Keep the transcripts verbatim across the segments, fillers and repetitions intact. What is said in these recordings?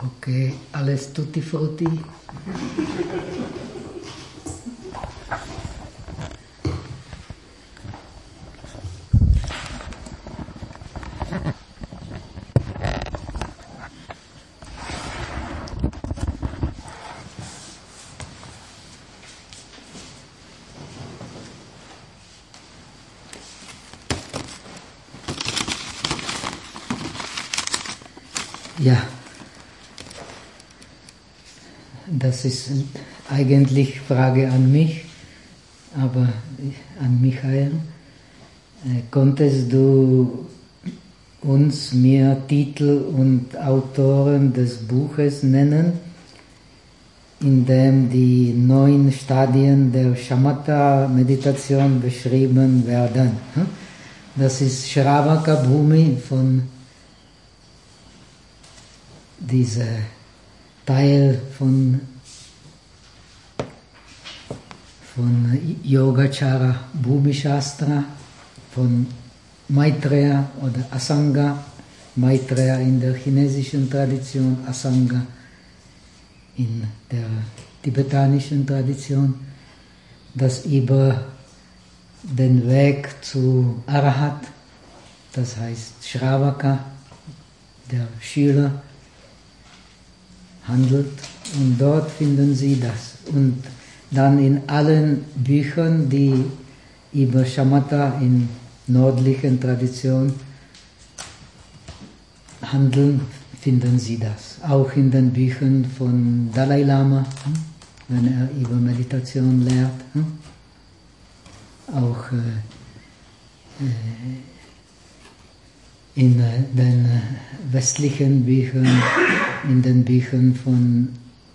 Okay, alles tutti frutti. Ja, das ist eigentlich Frage an mich, aber an Michael. Konntest du uns mehr Titel und Autoren des Buches nennen, in dem die neun Stadien der Shamatha-Meditation beschrieben werden? Das ist Shravaka Bhumi von dieser Teil von, von Yogacara Bhumi Shastra, von Maitreya oder Asanga, Maitreya in der chinesischen Tradition, Asanga in der tibetanischen Tradition, das über den Weg zu Arahat, das heißt Shravaka, der Schüler, handelt, und dort finden Sie das. Und dann in allen Büchern, die über Shamatha in nördlichen Tradition handeln, finden Sie das. Auch in den Büchern von Dalai Lama, wenn er über Meditation lehrt. Auch in den westlichen Büchern, in den Büchern von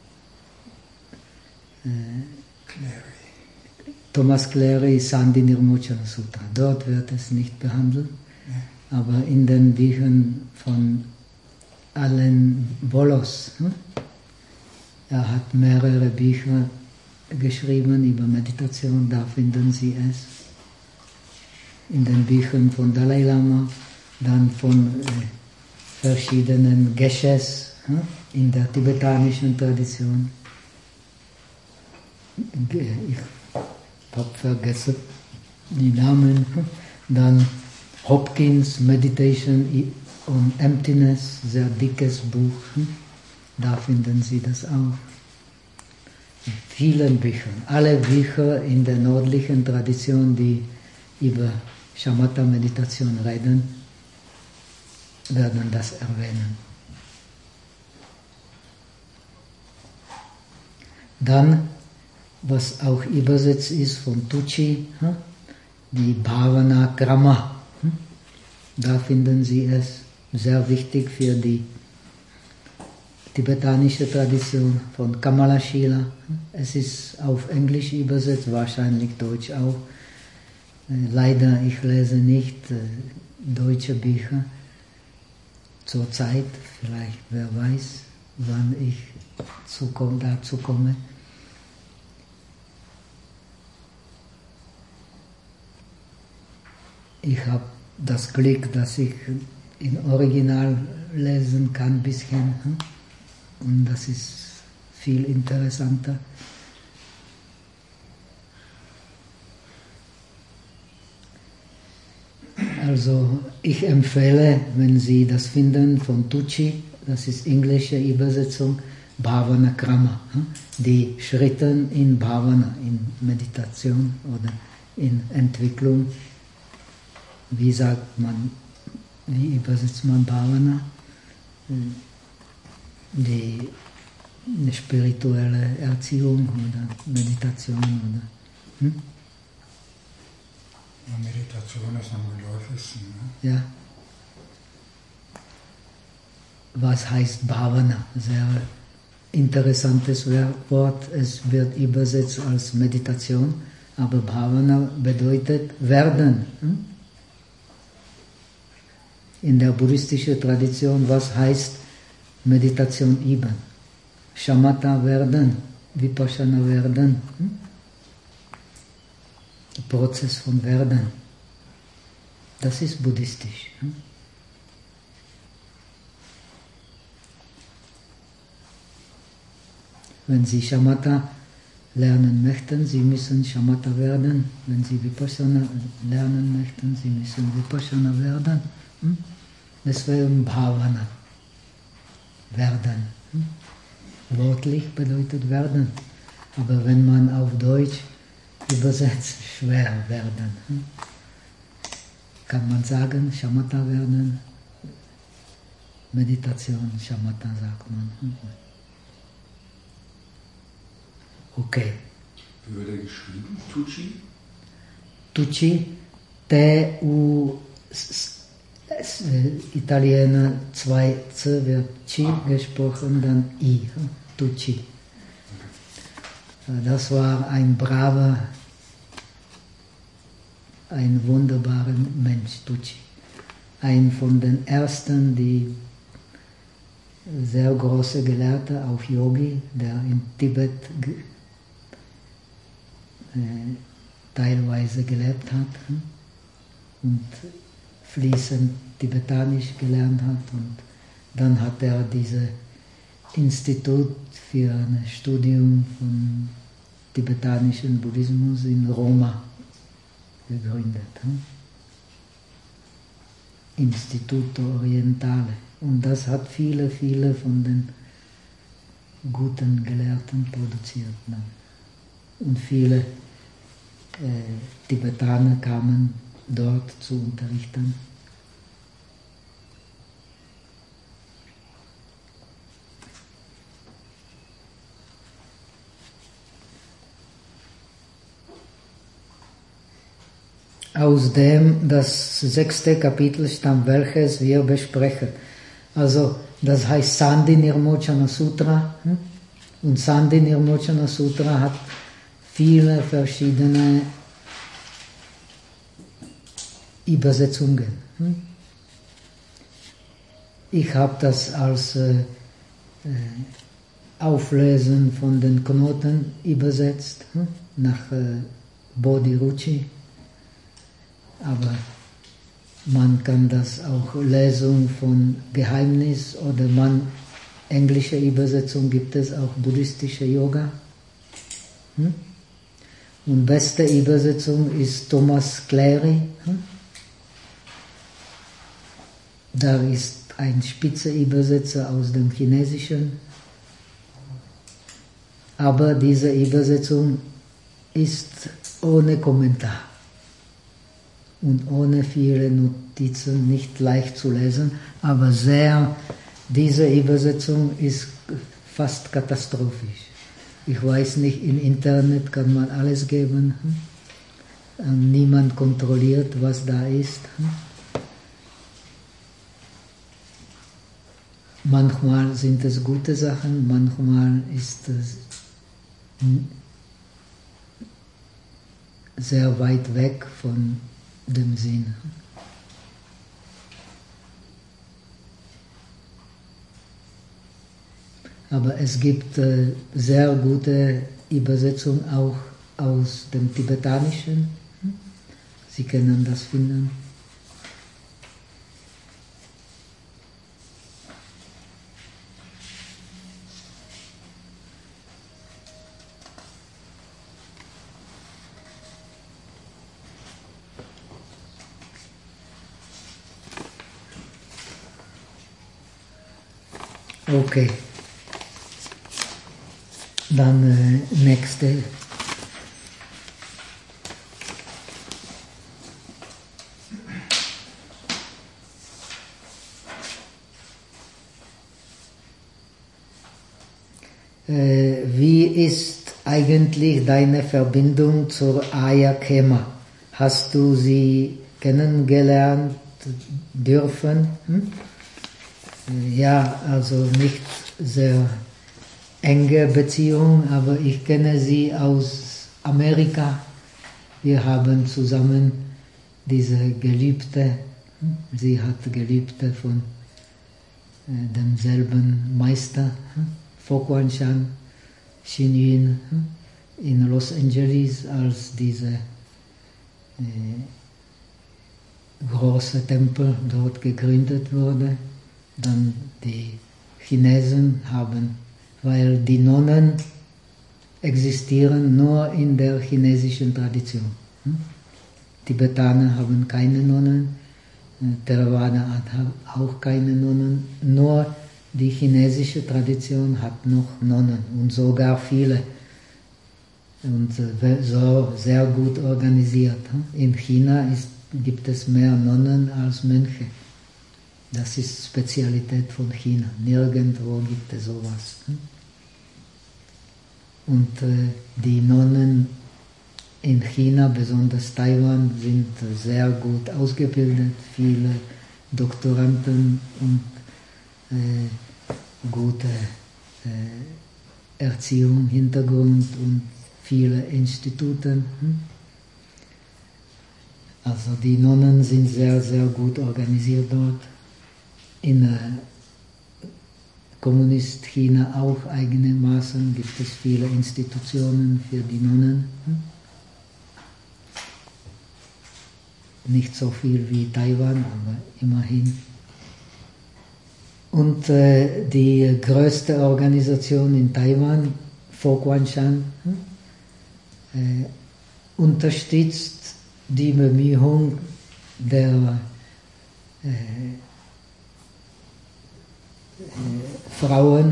Thomas Cleary, Sandhi Nirmochana Sutra. Dort wird es nicht behandelt, ja. Aber in den Büchern von Allen Bolos, hm? Er hat mehrere Bücher geschrieben über Meditation, da finden Sie es. In den Büchern von Dalai Lama, dann von äh, verschiedenen Geshes hm? in der tibetanischen Tradition. Ich habe vergessen die Namen. Dann Hopkins, Meditation on Emptiness, sehr dickes Buch. Da finden Sie das auch. In vielen Büchern, alle Bücher in der nördlichen Tradition, die über Shamatha-Meditation reden, werden das erwähnen. Dann, was auch übersetzt ist von Tucci, die Bhavana Krama. Da finden Sie es, sehr wichtig für die tibetanische Tradition von Kamala Shila. Es ist auf Englisch übersetzt, wahrscheinlich Deutsch auch. Leider, ich lese nicht deutsche Bücher zurzeit, vielleicht, wer weiß, wann ich dazu komme. Ich habe das Glück, dass ich in Original lesen kann, ein bisschen. Und das ist viel interessanter. Also ich empfehle, wenn Sie das finden von Tucci, das ist englische Übersetzung, Bhavana Krama, die Schritte in Bhavana, in Meditation oder in Entwicklung. Wie sagt man, wie übersetzt man Bhavana? Die eine spirituelle Erziehung oder Meditation oder hm? Ja, Meditation ist am geläufigsten. Ne? Ja. Was heißt Bhavana? Sehr interessantes Wort. Es wird übersetzt als Meditation, aber Bhavana bedeutet werden. Hm? In der buddhistischen Tradition, was heißt Meditation üben? Shamatha werden, Vipassana werden. Hm? Der Prozess von Werden. Das ist buddhistisch. Hm? Wenn Sie Shamatha lernen möchten, Sie müssen Shamatha werden. Wenn Sie Vipassana lernen möchten, Sie müssen Vipassana werden. Hm? Deswegen Bhavana. Werden. Hm? Wörtlich bedeutet werden. Aber wenn man auf Deutsch übersetzt, schwer werden. Hm? Kann man sagen, Shamatha werden, Meditation, Shamatha sagt man. Hm? Okay. Wie wird er geschrieben? Tucci? Tucci, T, U, Italiener, zwei C wird Ci gesprochen, dann I, Tucci. Das war ein braver, ein wunderbarer Mensch, Tucci. Ein von den ersten, die sehr große Gelehrte, auch Yogi, der in Tibet äh, teilweise gelebt hat und fließend Tibetanisch gelernt hat. Und dann hat er dieses Institut für ein Studium von tibetanischen Buddhismus in Roma gegründet. Instituto Orientale. Und das hat viele, viele von den guten Gelehrten produziert. Und viele äh, Tibetaner kamen dort zu unterrichten. Aus dem das sechste Kapitel stammt, welches wir besprechen. Also das heißt Sandhi Nirmochana Sutra. Und Sandhi Nirmochana Sutra hat viele verschiedene Übersetzungen. Ich habe das als äh, Auflösen von den Knoten übersetzt, nach äh, Bodhi-Ruchi. Aber man kann das auch Lesung von Geheimnis oder man, englische Übersetzung gibt es auch buddhistische Yoga. Hm? Und beste Übersetzung ist Thomas Cleary. Hm? Da ist ein spitzer Übersetzer aus dem Chinesischen. Aber diese Übersetzung ist ohne Kommentar. Und ohne viele Notizen, nicht leicht zu lesen, aber sehr, diese Übersetzung ist fast katastrophisch. Ich weiß nicht, im Internet kann man alles geben, und niemand kontrolliert, was da ist. Manchmal sind es gute Sachen, manchmal ist es sehr weit weg von dem Sinn. Aber es gibt äh, sehr gute Übersetzungen auch aus dem Tibetanischen. Sie können das finden. Okay. Dann äh, nächste. Äh, wie ist eigentlich deine Verbindung zur Aya Khema? Hast du sie kennengelernt dürfen? Hm? Ja, also nicht sehr enge Beziehung, aber ich kenne sie aus Amerika. Wir haben zusammen diese Geliebte, sie hat Geliebte von äh, demselben Meister, Fokuan Shan, Xin Yun, in Los Angeles, als diese äh, große Tempel dort gegründet wurde. Dann die Chinesen haben, weil die Nonnen existieren nur in der chinesischen Tradition. Tibetaner haben keine Nonnen, Theravada hat auch keine Nonnen, nur die chinesische Tradition hat noch Nonnen und sogar viele und so sehr gut organisiert. In China ist, gibt es mehr Nonnen als Mönche. Das ist Spezialität von China. Nirgendwo gibt es sowas. Und die Nonnen in China, besonders Taiwan, sind sehr gut ausgebildet, viele Doktoranden und äh, gute äh, Erziehung, Hintergrund und viele Institute. Also die Nonnen sind sehr, sehr gut organisiert dort. In äh, Kommunist-China auch eigenermaßen gibt es viele Institutionen für die Nonnen. Nicht so viel wie Taiwan, aber immerhin. Und äh, die größte Organisation in Taiwan, Fo Guang Shan, äh, unterstützt die Bemühung der äh, äh, Frauen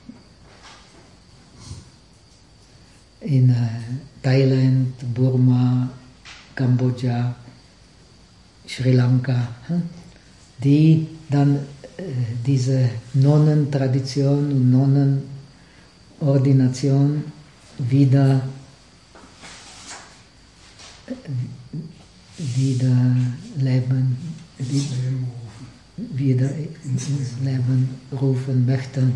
in äh, Thailand, Burma, Kambodscha, Sri Lanka, die dann äh, diese Nonnentradition und Nonnenordination wieder, äh, wieder leben, wieder ins Leben rufen möchten.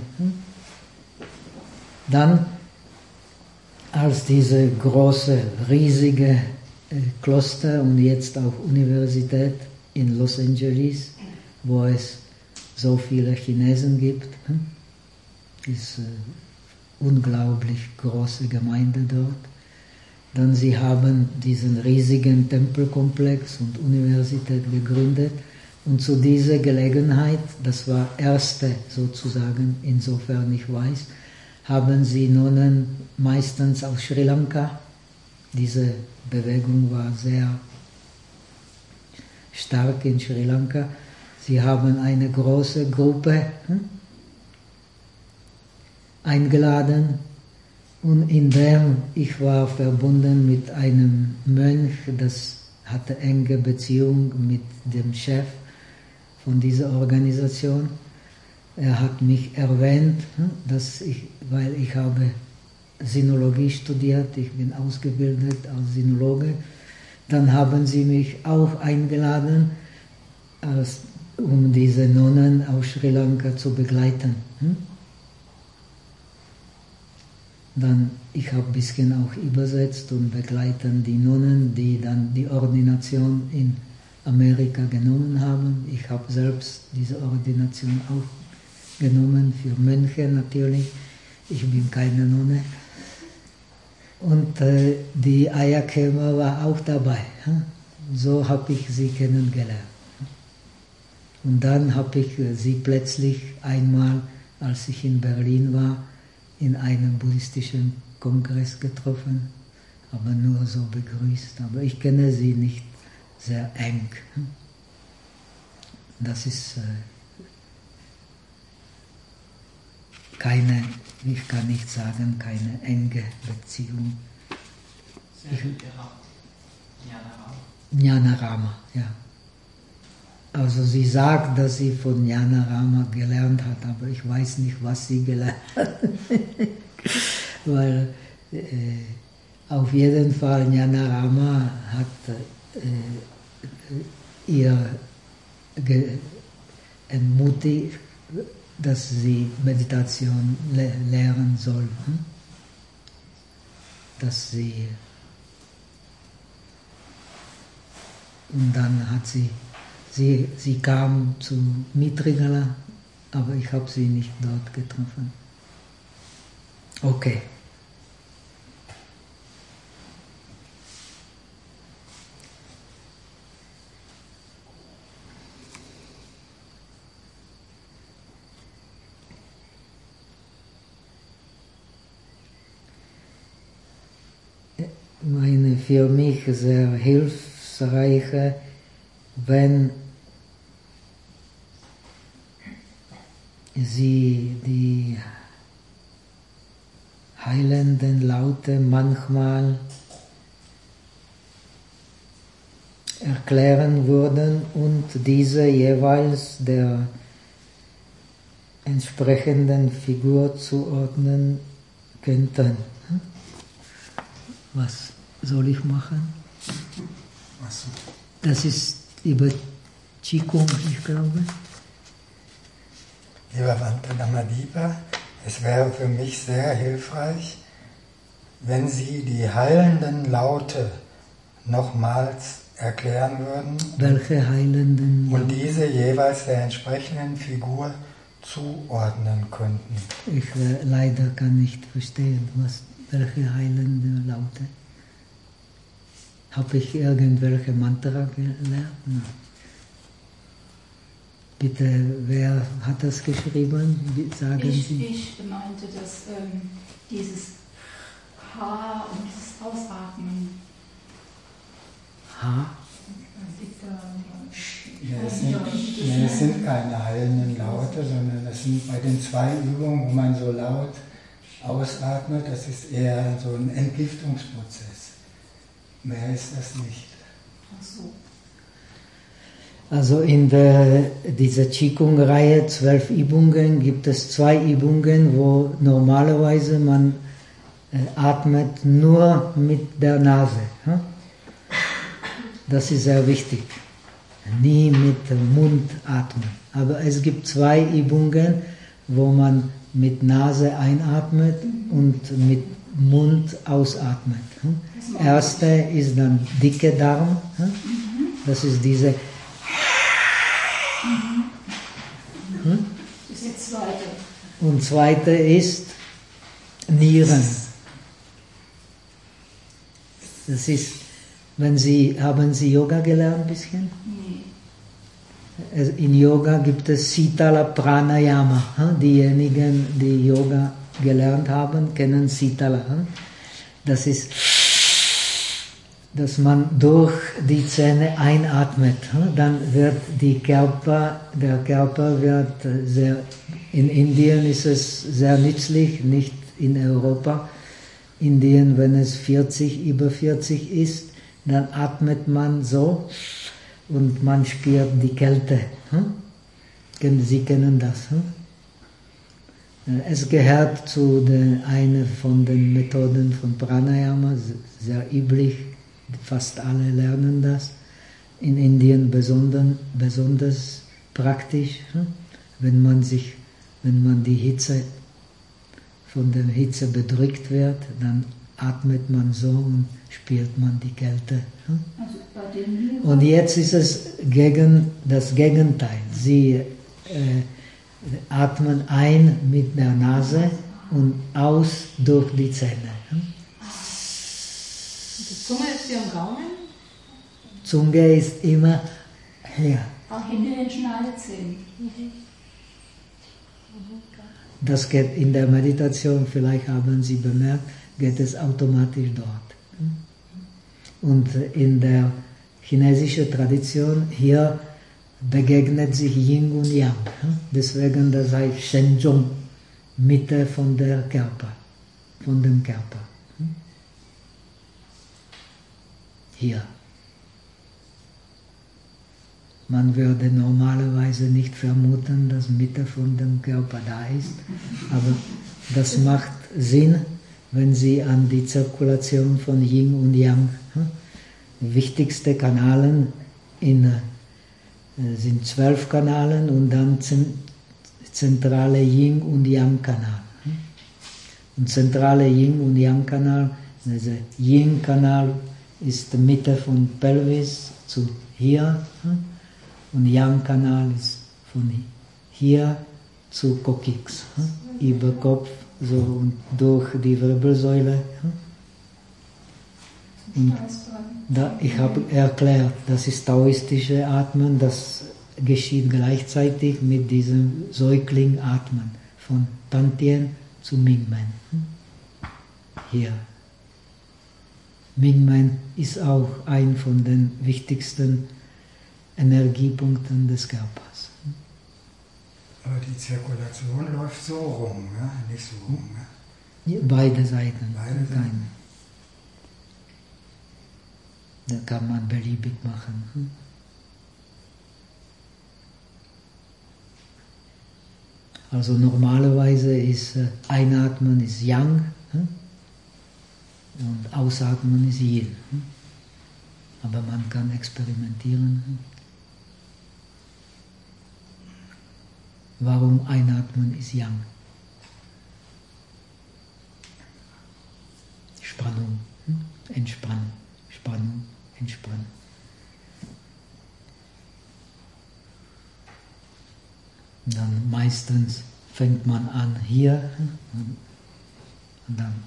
Dann, als diese große, riesige Kloster und jetzt auch Universität in Los Angeles, wo es so viele Chinesen gibt, ist eine unglaublich große Gemeinde dort. Dann sie haben diesen riesigen Tempelkomplex und Universität gegründet und zu dieser Gelegenheit, das war erste sozusagen, insofern ich weiß, haben sie Nonnen meistens aus Sri Lanka. Diese Bewegung war sehr stark in Sri Lanka. Sie haben eine große Gruppe hm, eingeladen und in dem ich war verbunden mit einem Mönch, das hatte enge Beziehung mit dem Chef von dieser Organisation. Er hat mich erwähnt, hm, dass ich, weil ich habe Sinologie studiert, ich bin ausgebildet als Sinologe. Dann haben sie mich auch eingeladen, als, um diese Nonnen aus Sri Lanka zu begleiten. Dann, ich habe ein bisschen auch übersetzt und begleiten die Nonnen, die dann die Ordination in Amerika genommen haben. Ich habe selbst diese Ordination auch genommen, für Mönche natürlich. Ich bin keine Nonne. Und äh, die Ayakema war auch dabei. Hm? So habe ich sie kennengelernt. Und dann habe ich äh, sie plötzlich einmal, als ich in Berlin war, in einem buddhistischen Kongress getroffen, aber nur so begrüßt. Aber ich kenne sie nicht sehr eng. Hm? Das ist äh, keine, ich kann nicht sagen, keine enge Beziehung. Ich, Jnanarama, ja. Also sie sagt, dass sie von Jnanarama gelernt hat, aber ich weiß nicht, was sie gelernt hat. Weil äh, auf jeden Fall Jnanarama hat äh, ihr ermutigt, dass sie Meditation le lernen soll. Hm? Dass sie und dann hat sie, sie, sie kam zu Mitrigala, aber ich habe sie nicht dort getroffen. Okay. für mich sehr hilfreich, wenn Sie die heilenden Laute manchmal erklären würden und diese jeweils der entsprechenden Figur zuordnen könnten. Was soll ich machen? Das ist über Qigong, ich glaube. Lieber Bhante Namadipa, es wäre für mich sehr hilfreich, wenn Sie die heilenden Laute nochmals erklären würden. Welche heilenden Laute? Und diese jeweils der entsprechenden Figur zuordnen könnten. Ich äh, leider kann nicht verstehen, was, welche heilende Laute. Habe ich irgendwelche Mantra gelernt? Nein. Bitte, wer hat das geschrieben? Wie sagen ich, Sie? Ich meinte, dass ähm, dieses H und dieses Ausatmen. H? Ja, es sind, ja, es sind keine heilenden Laute, sondern es sind bei den zwei Übungen, wo man so laut ausatmet, das ist eher so ein Entgiftungsprozess. Mehr ist das nicht. Ach so. Also in der, dieser Qigong-Reihe, zwölf Übungen, gibt es zwei Übungen, wo normalerweise man äh, atmet nur mit der Nase. Hm? Das ist sehr wichtig. Nie mit dem Mund atmen. Aber es gibt zwei Übungen, wo man mit Nase einatmet und mit Mund ausatmet. Hm? Erste ist dann dicke Darm. Hm? Das ist diese. Hm? Das ist die zweite. Und zweite ist Nieren. Das ist, wenn Sie, haben Sie Yoga gelernt ein bisschen? Nee. In Yoga gibt es Sitala Pranayama. Diejenigen, die Yoga gelernt haben, kennen Sitala. Das ist, dass man durch die Zähne einatmet. Dann wird die Körper, der Körper wird sehr, in Indien ist es sehr nützlich, nicht in Europa. Indien, wenn es vierzig, über vierzig ist, dann atmet man so und man spürt die Kälte. Sie kennen das. Es gehört zu der, einer von den Methoden von Pranayama, sehr üblich, fast alle lernen das. In Indien besonders, besonders praktisch, wenn man sich, wenn man die Hitze, von der Hitze bedrückt wird, dann atmet man so und spürt man die Kälte. Also bei den und jetzt ist es gegen das Gegenteil. Sie äh, atmen ein mit der Nase und aus durch die Zähne. Die Zunge ist hier am Gaumen? Zunge ist immer hier. Auch hinter den Schneidezähnen. Das geht in der Meditation, vielleicht haben Sie bemerkt, geht es automatisch dort. Und in der chinesischen Tradition hier begegnet sich Yin und Yang. Deswegen das heißt Shenzhong, Mitte von der Körper, von dem Körper. Hier. Man würde normalerweise nicht vermuten, dass Mitte von dem Körper da ist, aber das macht Sinn, wenn Sie an die Zirkulation von Yin und Yang, die wichtigste Kanalen in, sind zwölf Kanalen und dann zentrale Yin und Yang Kanal. Und zentrale Yin und Yang Kanal, also Yin Kanal ist die Mitte von Pelvis zu hier. Und Yang-Kanal ist von hier zu Coccyx, über Kopf so und durch die Wirbelsäule. Und da, ich habe erklärt, das ist taoistische Atmen, das geschieht gleichzeitig mit diesem Säugling-Atmen von Tantien zu Mingmen. Hier. Mingmen ist auch ein von den wichtigsten Energiepunkten des Körpers. Aber die Zirkulation läuft so rum, ja? Nicht so rum. Ja? Beide Seiten. Beide Seiten. Da kann man beliebig machen. Also normalerweise ist Einatmen ist Yang und Ausatmen ist Yin. Aber man kann experimentieren. Warum Einatmen ist Yang? Spannung, Entspannung, Spannung, Entspannung. Dann meistens fängt man an hier und dann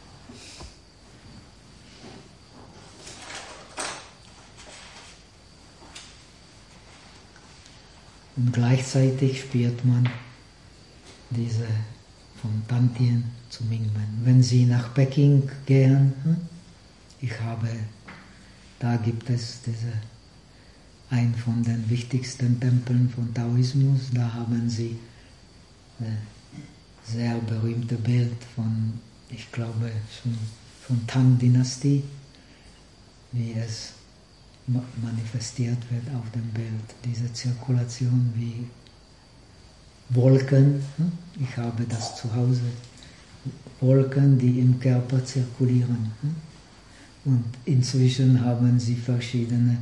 und gleichzeitig spürt man diese von Tantien zu Mingmen. Wenn Sie nach Peking gehen, ich habe, da gibt es diese ein von den wichtigsten Tempeln von Taoismus, da haben sie ein sehr berühmtes Bild von, ich glaube, schon von Tang-Dynastie, wie es manifestiert wird auf dem Bild, diese Zirkulation wie Wolken, ich habe das zu Hause, Wolken, die im Körper zirkulieren. Und inzwischen haben sie verschiedene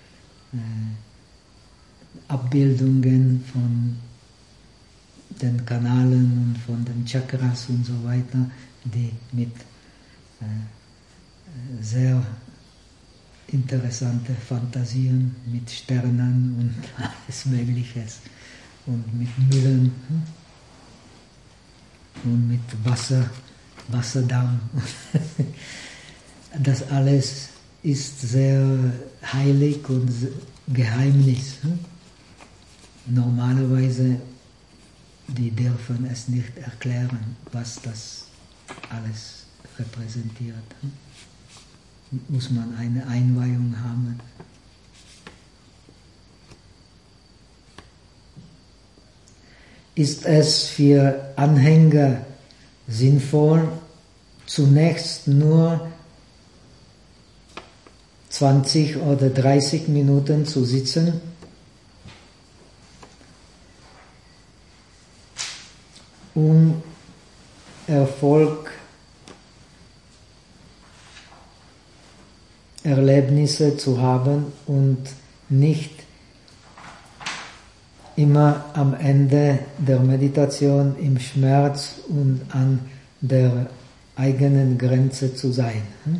Abbildungen von den Kanalen und von den Chakras und so weiter, die mit äh, sehr interessante Fantasien mit Sternen und alles Mögliches und mit Müllen und mit Wasser, Wasserdamm. Das alles ist sehr heilig und Geheimnis. Normalerweise, die dürfen es nicht erklären, was das alles repräsentiert. Muss man eine Einweihung haben. Ist es für Anhänger sinnvoll, zunächst nur zwanzig oder dreißig Minuten zu sitzen, um Erfolg, Erlebnisse zu haben und nicht immer am Ende der Meditation im Schmerz und an der eigenen Grenze zu sein.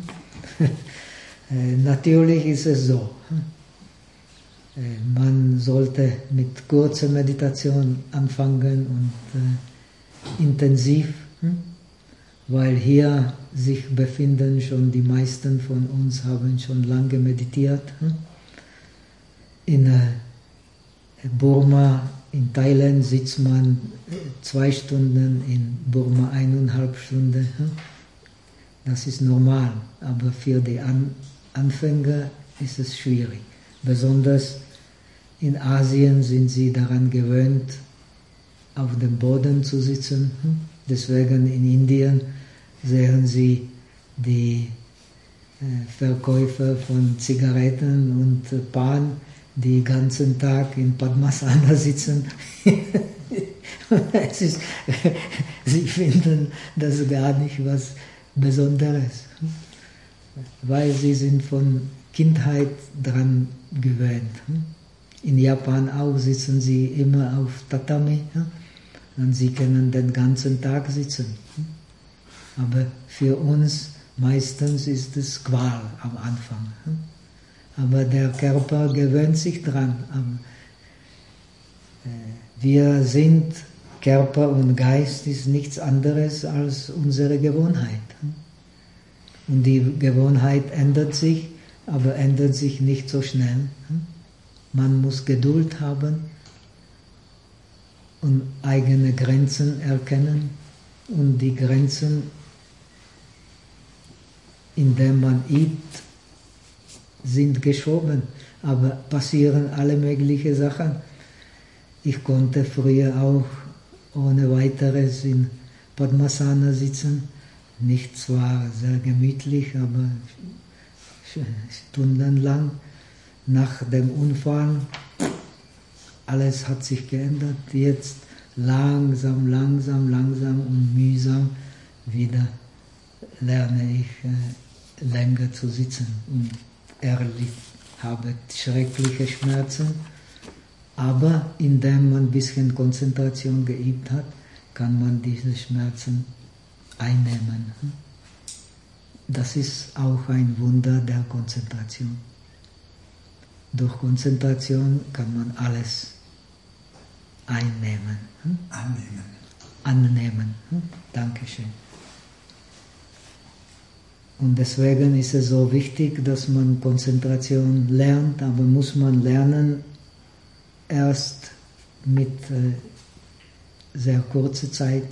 Natürlich ist es so. Man sollte mit kurzer Meditation anfangen und äh, intensiv, weil hier sich befinden schon die meisten von uns haben schon lange meditiert. In äh, Burma, in Thailand sitzt man zwei Stunden, in Burma eineinhalb Stunden. Das ist normal, aber für die An Anfänger ist es schwierig. Besonders in Asien sind sie daran gewöhnt, auf dem Boden zu sitzen. Deswegen in Indien sehen sie die Verkäufer von Zigaretten und Pan, die den ganzen Tag in Padmasana sitzen. Es ist, sie finden das gar nicht was Besonderes, weil sie sind von Kindheit dran gewöhnt. In Japan auch sitzen sie immer auf Tatami und sie können den ganzen Tag sitzen. Aber für uns meistens ist es Qual am Anfang. Aber der Körper gewöhnt sich dran. Wir sind, Körper und Geist ist nichts anderes als unsere Gewohnheit. Und die Gewohnheit ändert sich, aber ändert sich nicht so schnell. Man muss Geduld haben und eigene Grenzen erkennen und die Grenzen indem man übt, sind geschoben, aber passieren alle möglichen Sachen. Ich konnte früher auch ohne weiteres in Padmasana sitzen, nicht zwar sehr gemütlich, aber stundenlang. Nach dem Unfall, alles hat sich geändert, jetzt langsam, langsam, langsam und mühsam wieder lerne ich äh, länger zu sitzen. Und ehrlich, habe schreckliche Schmerzen, aber indem man ein bisschen Konzentration geübt hat, kann man diese Schmerzen einnehmen. Das ist auch ein Wunder der Konzentration. Durch Konzentration kann man alles einnehmen. Annehmen. Annehmen. Dankeschön. Und deswegen ist es so wichtig, dass man Konzentration lernt, aber muss man lernen erst mit äh, sehr kurzer Zeit.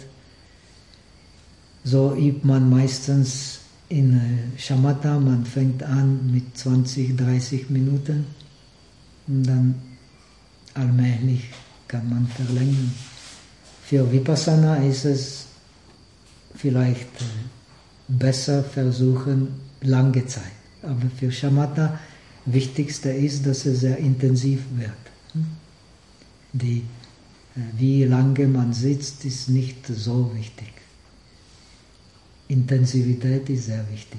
So übt man meistens in äh, Shamatha, man fängt an mit zwanzig, dreißig Minuten und dann allmählich kann man verlängern. Für Vipassana ist es vielleicht äh, besser versuchen, lange Zeit. Aber für Shamatha wichtigste ist, dass es sehr intensiv wird. Die, wie lange man sitzt, ist nicht so wichtig. Intensivität ist sehr wichtig.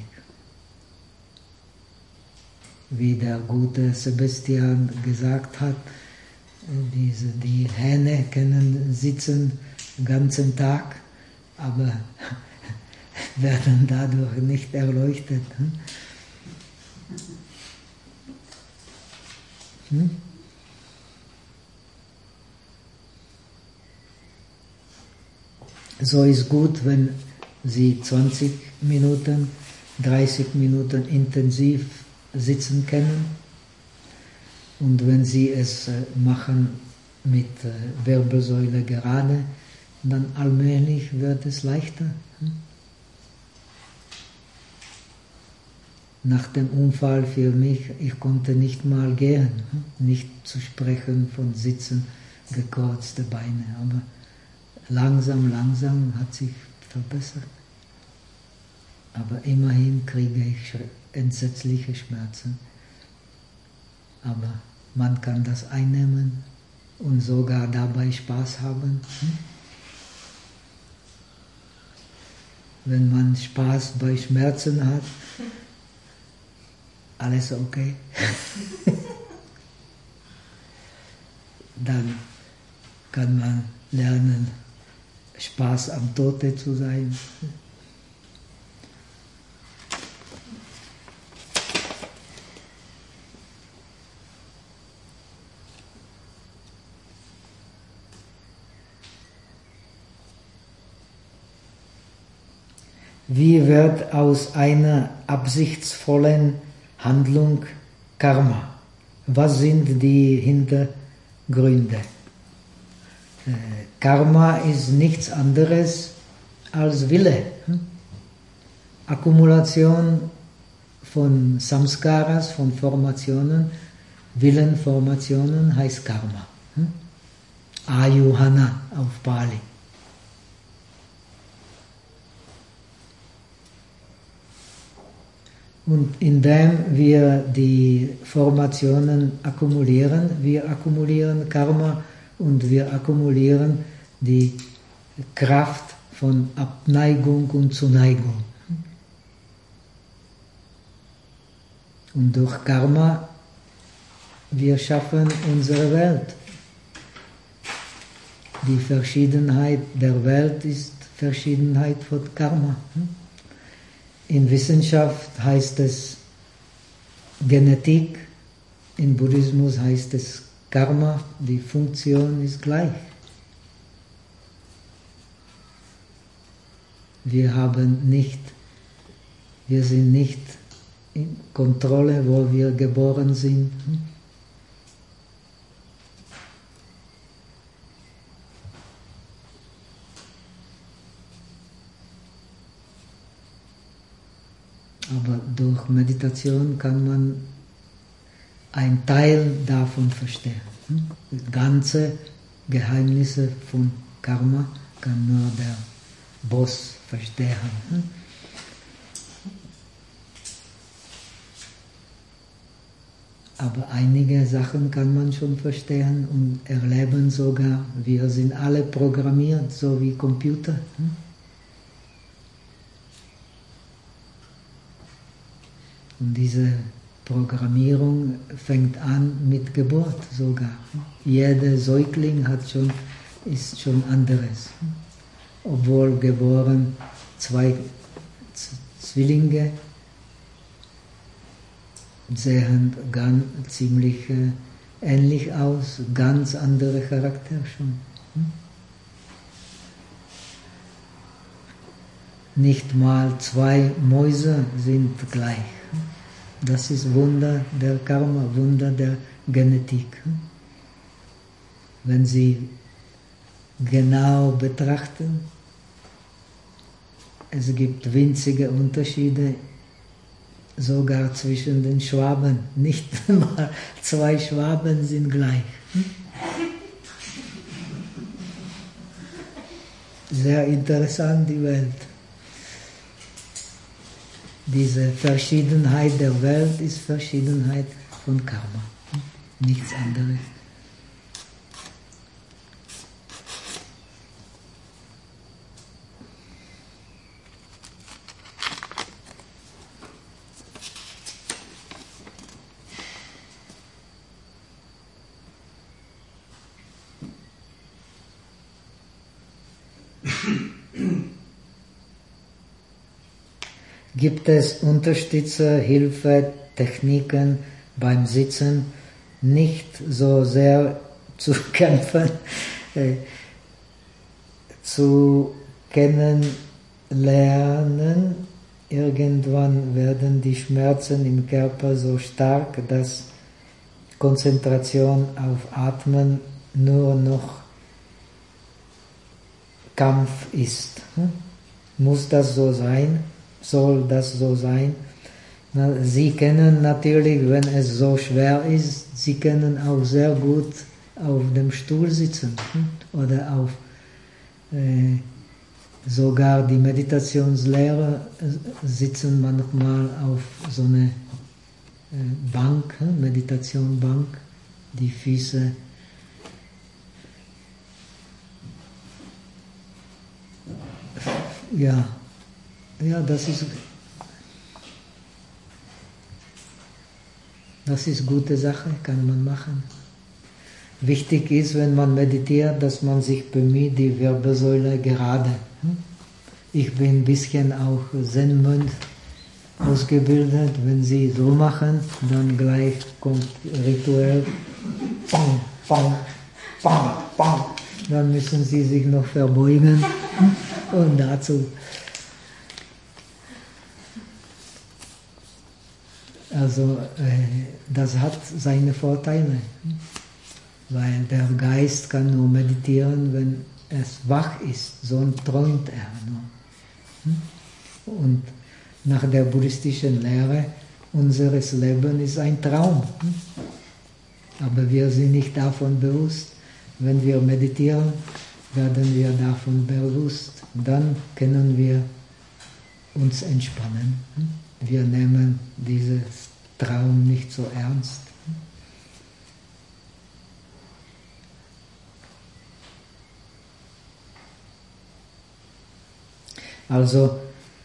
Wie der gute Sebastian gesagt hat, diese, die Hähne können sitzen den ganzen Tag, aber werden dadurch nicht erleuchtet. Hm? So ist gut, wenn Sie zwanzig Minuten, dreißig Minuten intensiv sitzen können und wenn Sie es machen mit Wirbelsäule gerade, dann allmählich wird es leichter. Nach dem Unfall für mich, ich konnte nicht mal gehen, nicht zu sprechen von Sitzen, gekreuzte Beine, aber langsam, langsam hat sich verbessert. Aber immerhin kriege ich entsetzliche Schmerzen. Aber man kann das einnehmen und sogar dabei Spaß haben. Wenn man Spaß bei Schmerzen hat, alles okay. Dann kann man lernen, Spaß am Tode zu sein. Wie wird aus einer absichtsvollen Handlung Karma? Was sind die Hintergründe? Äh, Karma ist nichts anderes als Wille. Hm? Akkumulation von Samskaras, von Formationen, Willenformationen heißt Karma. Hm? Ayuhana auf Pali. Und indem wir die Formationen akkumulieren, wir akkumulieren Karma und wir akkumulieren die Kraft von Abneigung und Zuneigung. Und durch Karma, wir schaffen unsere Welt. Die Verschiedenheit der Welt ist Verschiedenheit von Karma. In Wissenschaft heißt es Genetik, in Buddhismus heißt es Karma, die Funktion ist gleich. Wir haben nicht, wir sind nicht in Kontrolle, wo wir geboren sind. Aber durch Meditation kann man einen Teil davon verstehen. Ganze Geheimnisse von Karma kann nur der Boss verstehen. Aber einige Sachen kann man schon verstehen und erleben sogar. Wir sind alle programmiert, so wie Computer. Und diese Programmierung fängt an mit Geburt sogar. Jeder Säugling hat schon, ist schon anderes. Obwohl geboren zwei Zwillinge sehen ganz ziemlich äh, ähnlich aus, ganz andere Charakter schon. Hm? Nicht mal zwei Mäuse sind gleich. Das ist Wunder der Karma, Wunder der Genetik. Wenn Sie genau betrachten, es gibt winzige Unterschiede sogar zwischen den Schwaben. Nicht mal zwei Schwaben sind gleich. Sehr interessant die Welt. Diese Verschiedenheit der Welt ist Verschiedenheit von Karma. Nichts anderes. Gibt es Unterstützer, Hilfe, Techniken beim Sitzen, nicht so sehr zu kämpfen, äh, zu kennenlernen? Irgendwann werden die Schmerzen im Körper so stark, dass Konzentration auf Atmen nur noch Kampf ist. Hm? Muss das so sein? Soll das so sein? Na, Sie kennen natürlich, wenn es so schwer ist, Sie können auch sehr gut auf dem Stuhl sitzen hm? oder auf äh, sogar die Meditationslehrer sitzen manchmal auf so eine äh, Bank, hm? Meditationbank, die Füße ja Ja, das ist, das ist gute Sache, kann man machen. Wichtig ist, wenn man meditiert, dass man sich bemüht, die Wirbelsäule gerade. Ich bin ein bisschen auch Zen-Mönch ausgebildet. Wenn Sie so machen, dann gleich kommt rituell Bang, Bang, Bang, Bang. Dann müssen Sie sich noch verbeugen und dazu Also äh, das hat seine Vorteile, weil der Geist kann nur meditieren, wenn es wach ist, sonst träumt er nur. Und nach der buddhistischen Lehre, unseres Leben ist ein Traum. Aber wir sind nicht davon bewusst. Wenn wir meditieren, werden wir davon bewusst. Dann können wir uns entspannen. Wir nehmen dieses Traum nicht so ernst. Also,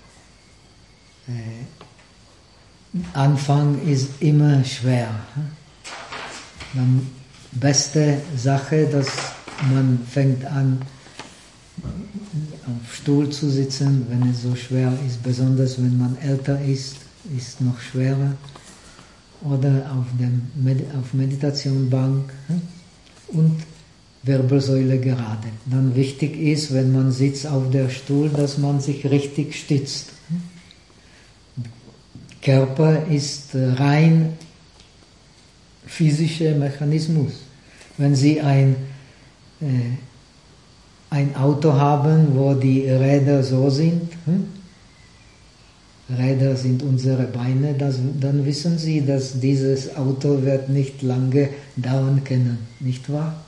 äh, Anfang ist immer schwer. Die beste Sache, dass man fängt an, auf Stuhl zu sitzen, wenn es so schwer ist, besonders wenn man älter ist, ist noch schwerer. Oder auf dem Med- auf Meditationbank und Wirbelsäule gerade. Dann wichtig ist, wenn man sitzt auf der Stuhl, dass man sich richtig stützt. Körper ist rein physischer Mechanismus. Wenn Sie ein äh, ein Auto haben, wo die Räder so sind, hm? Räder sind unsere Beine, das, dann wissen Sie, dass dieses Auto wird nicht lange dauern können, nicht wahr?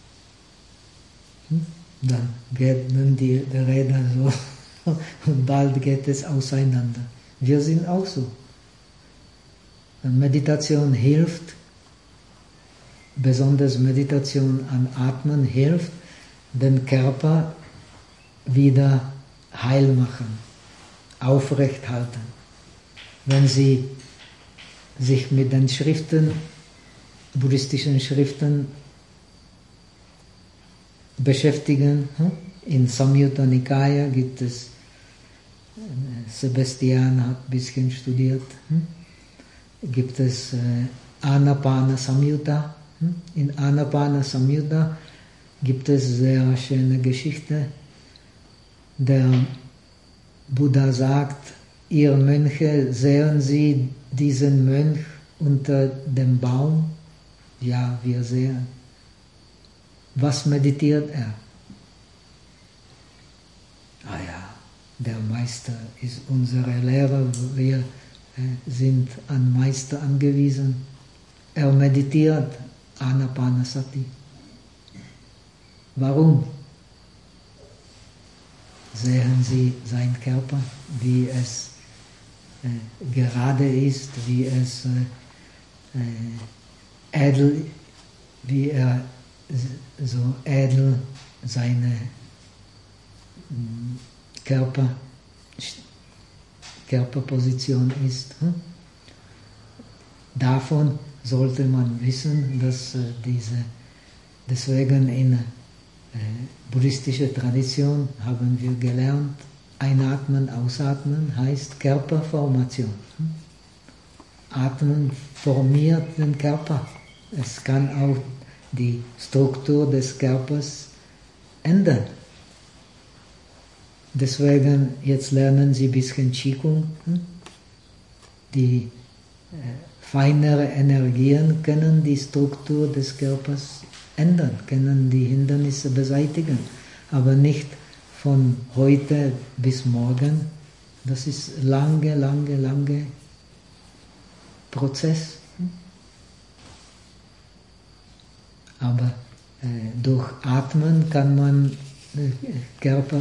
Hm? Dann gehen die, die Räder so und bald geht es auseinander. Wir sind auch so. Meditation hilft, besonders Meditation an Atmen hilft, den Körper wieder heil machen, aufrecht halten. Wenn Sie sich mit den Schriften, buddhistischen Schriften beschäftigen, in Samyutta Nikaya gibt es, Sebastian hat ein bisschen studiert, gibt es Anapana Samyutta. In Anapana Samyutta gibt es sehr schöne Geschichte. Der Buddha sagt, ihr Mönche, sehen Sie diesen Mönch unter dem Baum? Ja, wir sehen. Was meditiert er? Ah ja, der Meister ist unsere Lehrer, wir sind an Meister angewiesen. Er meditiert Anapanasati. Warum? Sehen Sie seinen Körper, wie es äh, gerade ist, wie es äh, äh, edel, wie er so edel seine äh, Körper, Körperposition ist. Hm? Davon sollte man wissen, dass äh, diese, deswegen in äh, buddhistischer Tradition haben wir gelernt, einatmen, ausatmen heißt Körperformation. Hm? Atmen formiert den Körper. Es kann auch die Struktur des Körpers ändern. Deswegen, jetzt lernen Sie ein bisschen Qigong. Hm? Die äh, feinere Energien können die Struktur des Körpers ändern, können die Hindernisse beseitigen, aber nicht von heute bis morgen. Das ist lange, lange, lange Prozess. Aber äh, durch Atmen kann man den Körper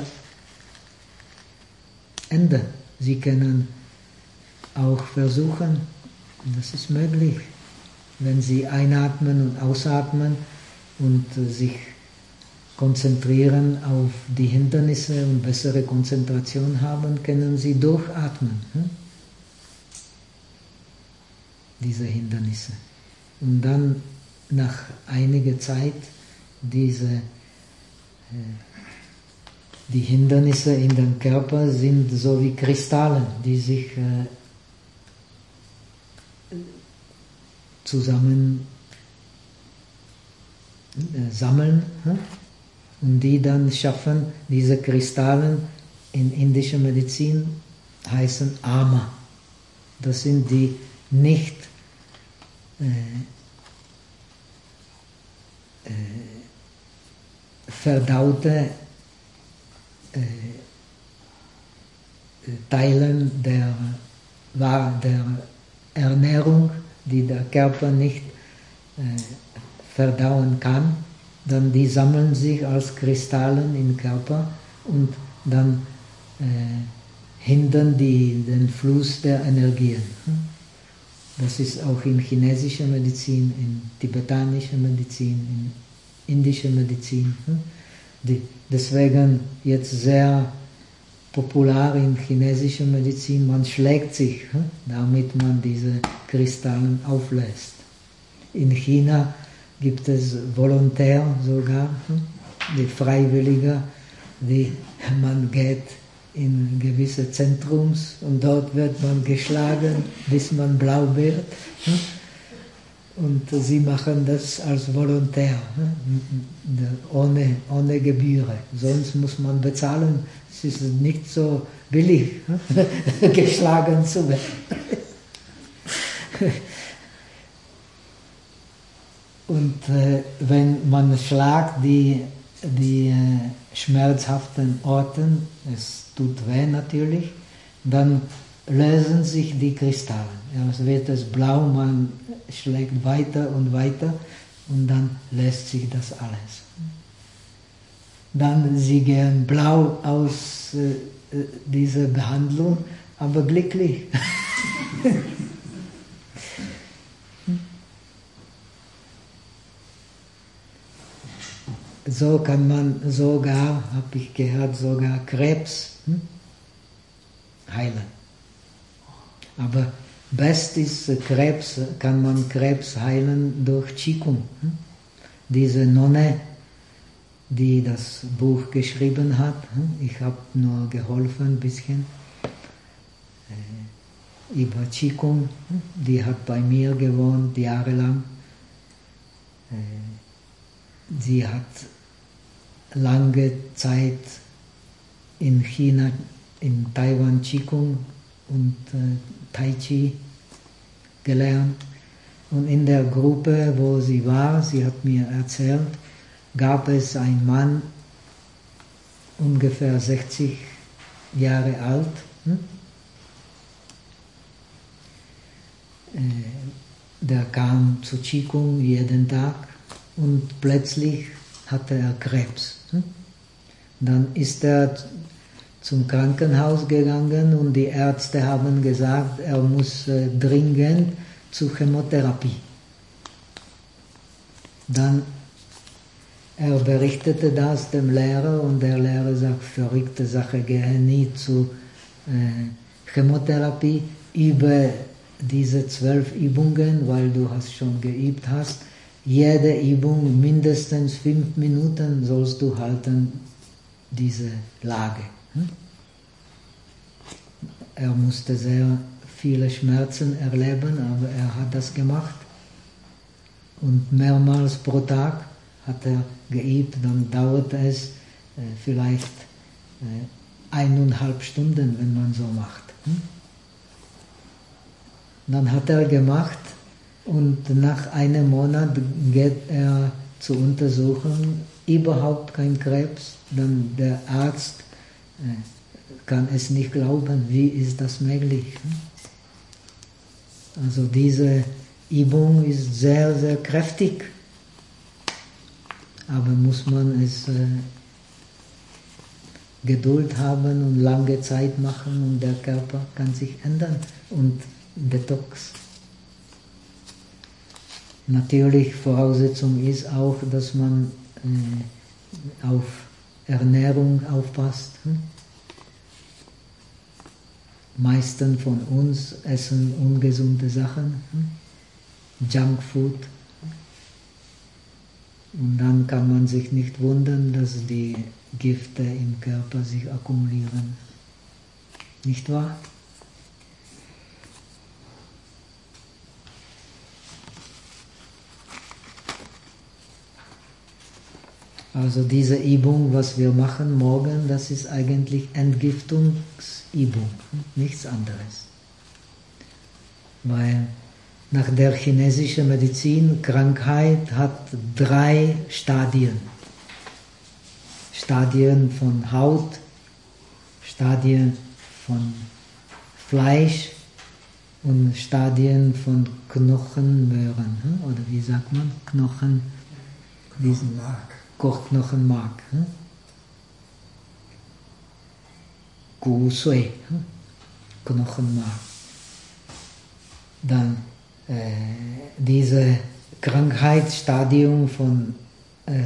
ändern. Sie können auch versuchen, das ist möglich, wenn Sie einatmen und ausatmen und äh, sich konzentrieren auf die Hindernisse und bessere Konzentration haben, können Sie durchatmen. Hm? Diese Hindernisse. Und dann nach einiger Zeit diese äh, die Hindernisse in dem Körper sind so wie Kristalle, die sich äh, zusammen äh, sammeln hm? und die dann schaffen, diese Kristalle in indischer Medizin heißen Ama. Das sind die nicht äh, äh, verdaute Teilen der, der Ernährung, die der Körper nicht äh, verdauen kann, dann die sammeln sich als Kristallen im Körper und dann äh, hindern die den Fluss der Energien. Das ist auch in chinesischer Medizin, in tibetanischer Medizin, in indischer Medizin. Die, deswegen jetzt sehr popular in chinesischer Medizin, man schlägt sich, damit man diese Kristallen auflässt. In China gibt es Volontär sogar, die Freiwillige, die man geht in gewisse Zentrums und dort wird man geschlagen, bis man blau wird. Und sie machen das als Volontär, ohne, ohne Gebühr. Sonst muss man bezahlen. Es ist nicht so billig, geschlagen zu werden. Und äh, wenn man schlagt die, die äh, schmerzhaften Orte, es tut weh natürlich, dann lösen sich die Kristalle. Ja, es wird es blau, man schlägt weiter und weiter und dann löst sich das alles. Dann sie gehen blau aus äh, dieser Behandlung, aber glücklich. So kann man sogar, habe ich gehört, sogar Krebs hm, heilen. Aber best ist Krebs, kann man Krebs heilen durch Qigong. Hm? Diese Nonne, die das Buch geschrieben hat, hm? Ich habe nur geholfen ein bisschen, äh, über Qigong, hm? Die hat bei mir gewohnt, jahrelang. Äh, sie hat lange Zeit in China, in Taiwan Qigong und äh, Tai Chi gelernt. Und in der Gruppe, wo sie war, sie hat mir erzählt, gab es einen Mann, ungefähr sechzig Jahre alt, hm? äh, der kam zu Qigong jeden Tag und plötzlich hatte er Krebs. Hm? Dann ist er zum Krankenhaus gegangen und die Ärzte haben gesagt, er muss äh, dringend zur Chemotherapie. Dann er berichtete das dem Lehrer und der Lehrer sagt, verrückte Sache, gehe nie zu äh, Chemotherapie, über diese zwölf Übungen, weil du hast schon geübt hast, jede Übung mindestens fünf Minuten sollst du halten, diese Lage. Hm? Er musste sehr viele Schmerzen erleben, aber er hat das gemacht. Und mehrmals pro Tag hat er geübt, dann dauert es äh, vielleicht äh, eineinhalb Stunden, wenn man so macht. Hm? Dann hat er gemacht und nach einem Monat geht er zur Untersuchung, überhaupt kein Krebs. Dann der Arzt äh, kann es nicht glauben, wie ist das möglich. Hm? Also diese Übung ist sehr, sehr kräftig. Aber muss man es äh, Geduld haben und lange Zeit machen und der Körper kann sich ändern und Detox. Natürlich Voraussetzung ist auch, dass man äh, auf Ernährung aufpasst. Hm? Meisten von uns essen ungesunde Sachen, hm? Junkfood. Und dann kann man sich nicht wundern, dass die Gifte im Körper sich akkumulieren. Nicht wahr? Also diese Übung, was wir machen morgen, das ist eigentlich Entgiftungsübung, nichts anderes. Weil nach der chinesischen Medizin, Krankheit hat drei Stadien. Stadien von Haut, Stadien von Fleisch und Stadien von Knochenmöhren. Oder wie sagt man? Knochen, Knochenmark. Knochenmark. Gu Sui, Knochenmark. Dann äh, diese Krankheitsstadium von, äh,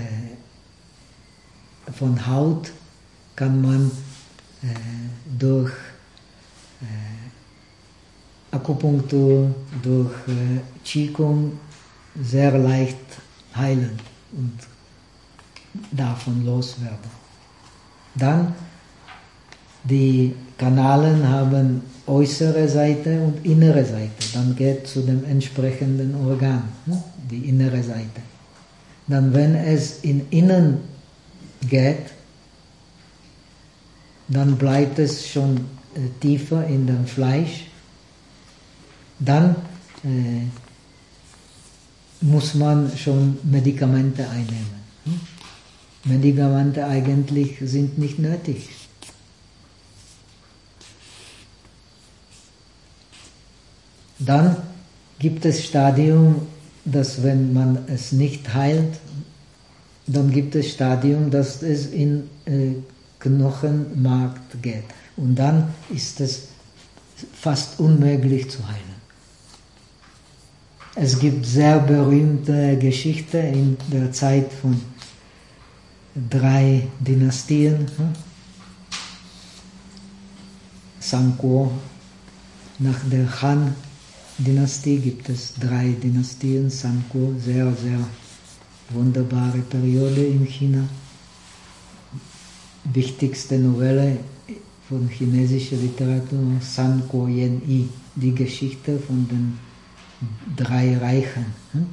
von Haut kann man äh, durch äh, Akupunktur, durch äh, Qigong sehr leicht heilen und davon loswerden. Dann die Kanalen haben äußere Seite und innere Seite. Dann geht zu dem entsprechenden Organ, die innere Seite. Dann, wenn es in innen geht, dann bleibt es schon äh, tiefer in dem Fleisch. Dann äh, muss man schon Medikamente einnehmen. Hm? Medikamente eigentlich sind nicht nötig. Dann gibt es Stadium, dass wenn man es nicht heilt, dann gibt es Stadium, dass es in äh, Knochenmark geht. Und dann ist es fast unmöglich zu heilen. Es gibt sehr berühmte Geschichten in der Zeit von drei Dynastien. Sanko, nach der Han-Dynastie gibt es drei Dynastien. Sanko, sehr, sehr wunderbare Periode in China. Wichtigste Novelle von chinesischer Literatur, Sanko Yen-i, die Geschichte von den drei Reichen.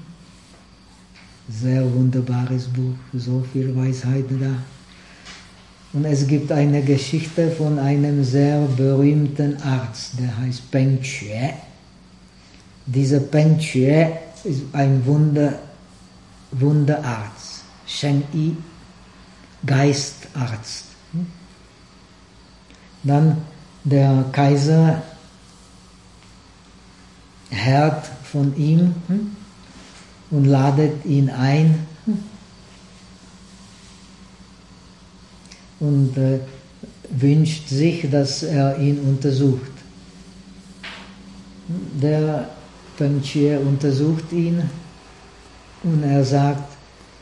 Sehr wunderbares Buch, so viel Weisheit da. Und es gibt eine Geschichte von einem sehr berühmten Arzt, der heißt Peng Xue. Dieser Peng Xue ist ein Wunder, Wunderarzt, Shen Yi, Geistarzt. Dann der Kaiser hört von ihm und ladet ihn ein und äh, wünscht sich, dass er ihn untersucht. Der Peng Xue untersucht ihn und er sagt,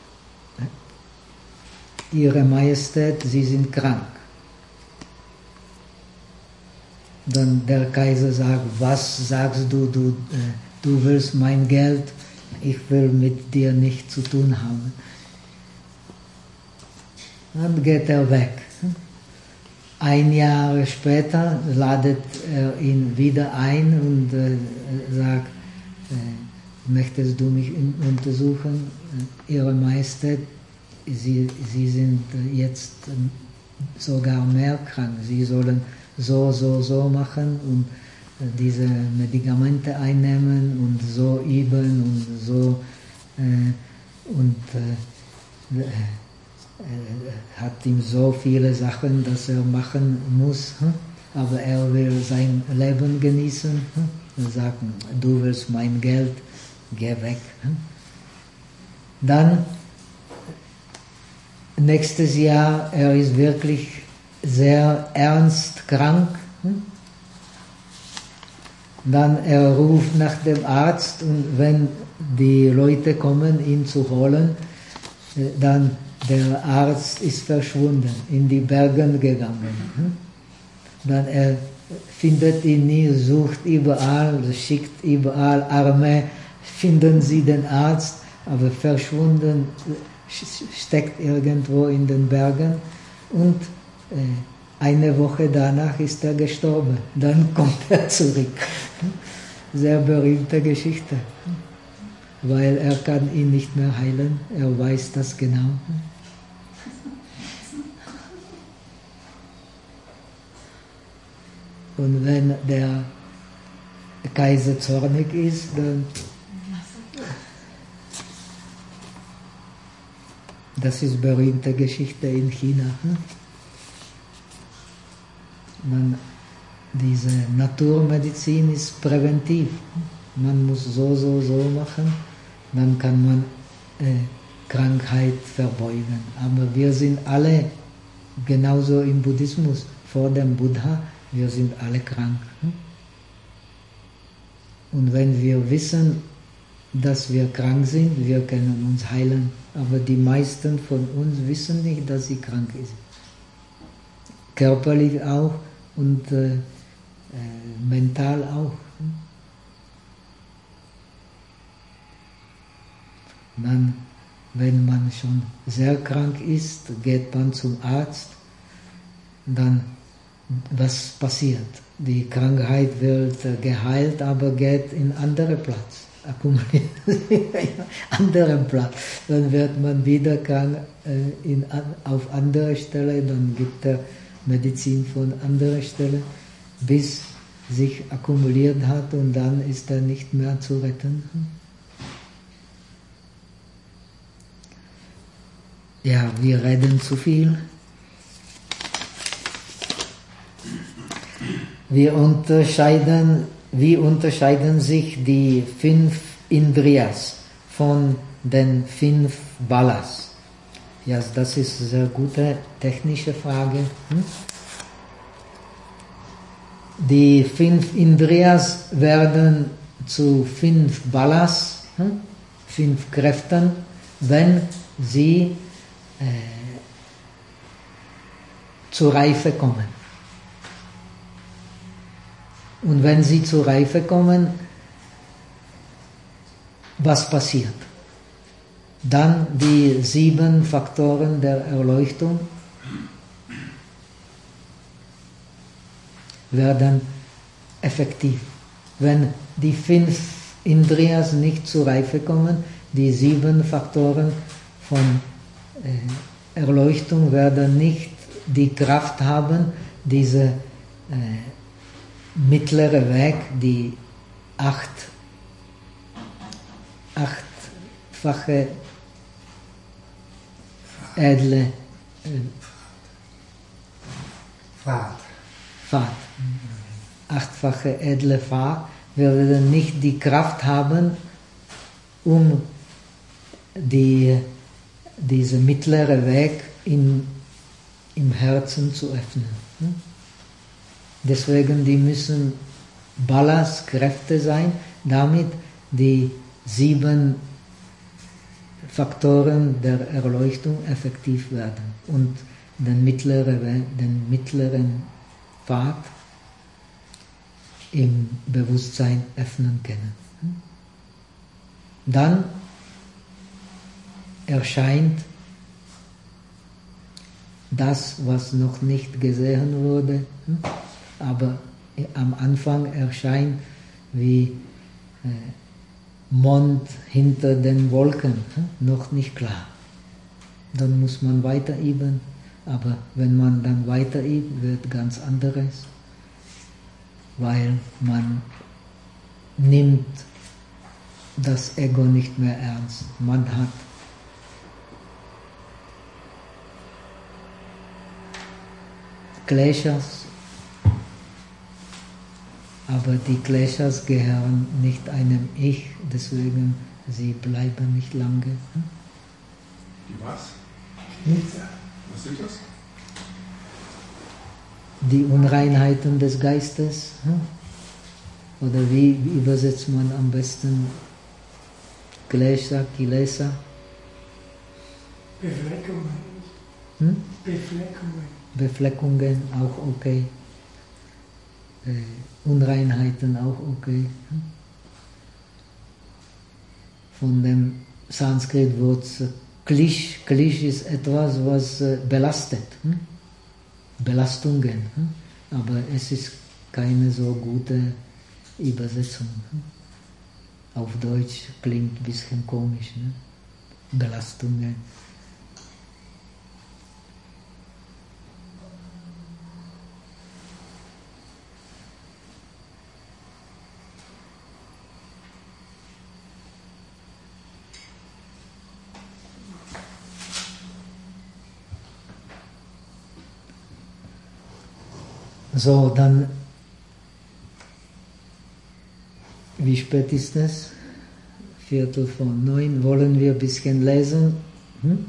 Ihre Majestät, Sie sind krank. Dann der Kaiser sagt, was sagst du, du, äh, du willst mein Geld, ich will mit dir nichts zu tun haben. Dann geht er weg. Ein Jahr später ladet er ihn wieder ein und äh, sagt, äh, möchtest du mich untersuchen? Ihre Majestät, Sie, Sie sind jetzt sogar mehr krank. Sie sollen so, so, so machen und diese Medikamente einnehmen und so üben und so äh, und äh, äh, hat ihm so viele Sachen, dass er machen muss, hm? Aber er will sein Leben genießen. Hm? Er sagt, du willst mein Geld, geh weg. Hm? Dann nächstes Jahr, er ist wirklich sehr ernst krank. Hm? Dann er ruft nach dem Arzt und wenn die Leute kommen, ihn zu holen, dann der Arzt ist verschwunden, in die Berge gegangen. Dann er findet ihn nie, sucht überall, schickt überall Armee, finden sie den Arzt, aber verschwunden, steckt irgendwo in den Bergen und äh, eine Woche danach ist er gestorben. Dann kommt er zurück. Sehr berühmte Geschichte. Weil er kann ihn nicht mehr heilen. Er weiß das genau. Und wenn der Kaiser zornig ist, dann... Das ist berühmte Geschichte in China. Man, diese Naturmedizin ist präventiv. Man muss so, so, so machen, dann kann man äh, Krankheit verbeugen. Aber wir sind alle, genauso im Buddhismus, vor dem Buddha, wir sind alle krank. Und wenn wir wissen, dass wir krank sind, wir können uns heilen. Aber die meisten von uns wissen nicht, dass sie krank sind. Körperlich auch und äh, äh, mental auch. Dann, wenn man schon sehr krank ist, geht man zum Arzt, dann was passiert? Die Krankheit wird äh, geheilt, aber geht in einen anderen Platz. Akkumuliert anderen Platz. Dann wird man wieder krank äh, in, auf anderer Stelle, dann gibt er Medizin von anderer Stelle, bis sich akkumuliert hat und dann ist er nicht mehr zu retten. Ja, wir reden zu viel. Wir unterscheiden wie unterscheiden sich die fünf Indriyas von den fünf Balas? Ja, das ist eine sehr gute technische Frage. Die fünf Indriyas werden zu fünf Balas, fünf Kräften, wenn sie äh, zur Reife kommen. Und wenn sie zur Reife kommen, was passiert? Dann die sieben Faktoren der Erleuchtung werden effektiv. Wenn die fünf Indriyas nicht zur Reife kommen, die sieben Faktoren von äh, Erleuchtung werden nicht die Kraft haben, diese äh, mittlere Weg, die acht, achtfache edle äh, Pfad. Pfad, achtfache edle Pfad, werden nicht die Kraft haben, um die, diese mittlere Weg im, im Herzen zu öffnen. Deswegen die müssen Balas, Kräfte sein, damit die sieben Faktoren der Erleuchtung effektiv werden und den mittleren, den mittleren Pfad im Bewusstsein öffnen können. Dann erscheint das, was noch nicht gesehen wurde, aber am Anfang erscheint wie Mond hinter den Wolken, noch nicht klar. Dann muss man weiter üben, aber wenn man dann weiter übt, wird ganz anderes, weil man nimmt das Ego nicht mehr ernst. Man hat Kleshas, aber die Kleshas gehören nicht einem Ich, deswegen sie bleiben nicht lange. Die was? Hm? Was sind das? Die Unreinheiten des Geistes. Hm? Oder wie, wie übersetzt man am besten Klesha, Kilesa? Befleckungen. Hm? Befleckungen. Befleckungen auch okay. Äh, Unreinheiten auch okay. Hm? Von dem Sanskrit-Wort Klish. Klish ist etwas, was äh, belastet. Hm? Belastungen. Hm? Aber es ist keine so gute Übersetzung. Hm? Auf Deutsch klingt ein bisschen komisch. Ne? Belastungen. So, dann, wie spät ist es? Viertel vor neun. Wollen wir ein bisschen lesen? Hm?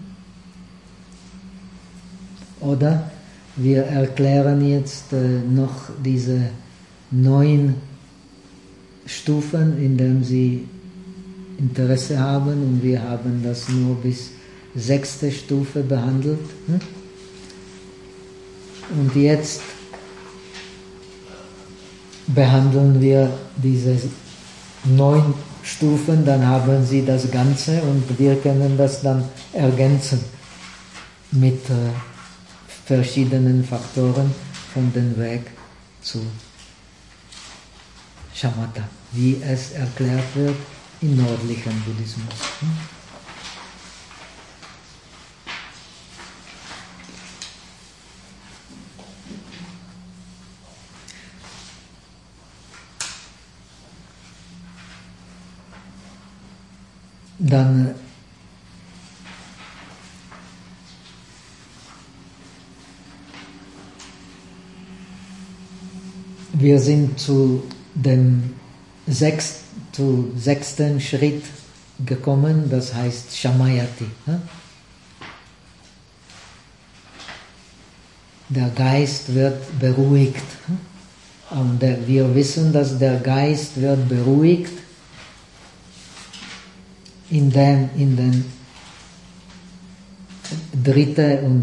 Oder wir erklären jetzt äh, noch diese neun Stufen, in denen Sie Interesse haben, und wir haben das nur bis sechste Stufe behandelt. Hm? Und jetzt behandeln wir diese neun Stufen, dann haben Sie das Ganze und wir können das dann ergänzen mit äh, verschiedenen Faktoren von dem Weg zu Shamatha, wie es erklärt wird im nördlichen Buddhismus. Hm? Dann wir sind zu dem sechst, zu sechsten Schritt gekommen, das heißt Shamayati. Der Geist wird beruhigt. Und wir wissen, dass der Geist wird beruhigt, indem in den dritten und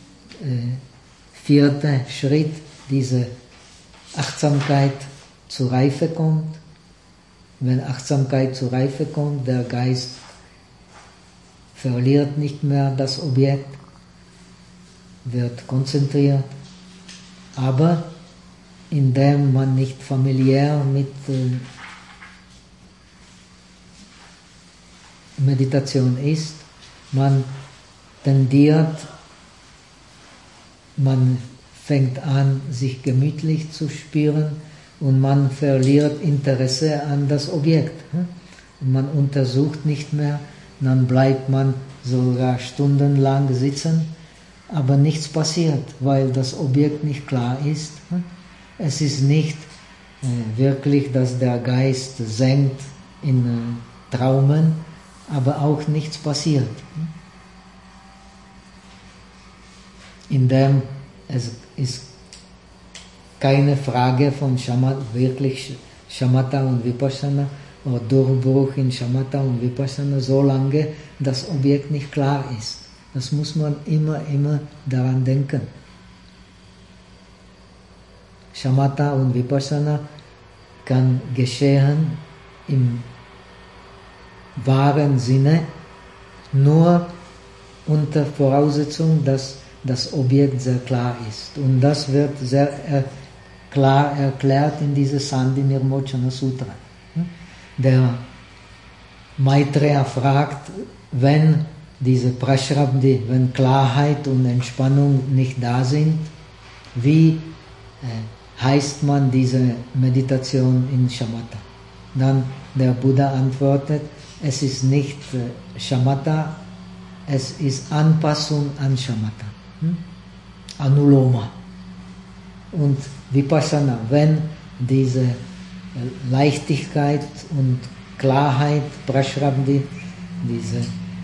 vierten Schritt diese Achtsamkeit zur Reife kommt. Wenn Achtsamkeit zur Reife kommt, der Geist verliert nicht mehr das Objekt, wird konzentriert, aber indem man nicht familiär mit äh, Meditation ist, man tendiert, man fängt an, sich gemütlich zu spüren und man verliert Interesse an das Objekt. Und man untersucht nicht mehr, dann bleibt man sogar stundenlang sitzen, aber nichts passiert, weil das Objekt nicht klar ist. Es ist nicht äh, wirklich, dass der Geist senkt in äh, Traumen, aber auch nichts passiert. Indem es ist keine Frage von Shamatha, wirklich Shamatha und Vipassana oder Durchbruch in Shamatha und Vipassana, solange das Objekt nicht klar ist. Das muss man immer, immer daran denken. Shamatha und Vipassana kann geschehen im wahren Sinne nur unter Voraussetzung, dass das Objekt sehr klar ist. Und das wird sehr äh, klar erklärt in diesem Sandhi Nirmochana Sutra. Der Maitreya fragt, wenn diese Prashrabdhi, wenn Klarheit und Entspannung nicht da sind, wie äh, heißt man diese Meditation in Shamatha? Dann der Buddha antwortet, es ist nicht äh, Shamatha, es ist Anpassung an Shamatha. Hm? Anuloma. Und Vipassana, wenn diese äh, Leichtigkeit und Klarheit, Prashrabdhi, diese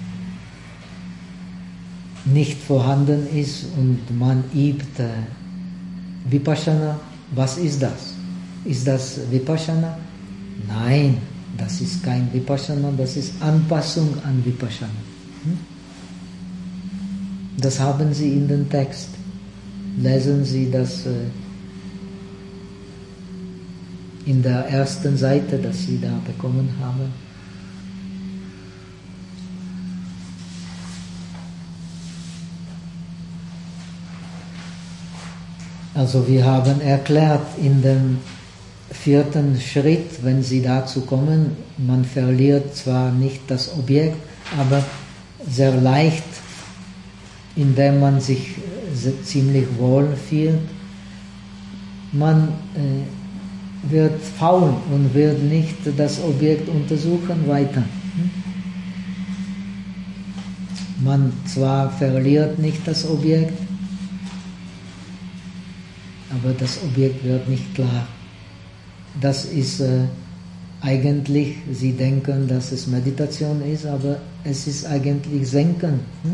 nicht vorhanden ist und man übt äh, Vipassana, was ist das? Ist das Vipassana? Nein, das ist kein Vipassana, das ist Anpassung an Vipassana. Hm? Das haben Sie in dem Text. Lesen Sie das äh, in der ersten Seite, das Sie da bekommen haben. Also wir haben erklärt, in dem vierten Schritt, wenn Sie dazu kommen, man verliert zwar nicht das Objekt, aber sehr leicht, indem man sich ziemlich wohl fühlt, man äh, wird faul und wird nicht das Objekt untersuchen weiter. Man zwar verliert nicht das Objekt, aber das Objekt wird nicht klar. Das ist äh, eigentlich, Sie denken, dass es Meditation ist, aber es ist eigentlich Senken. Hm?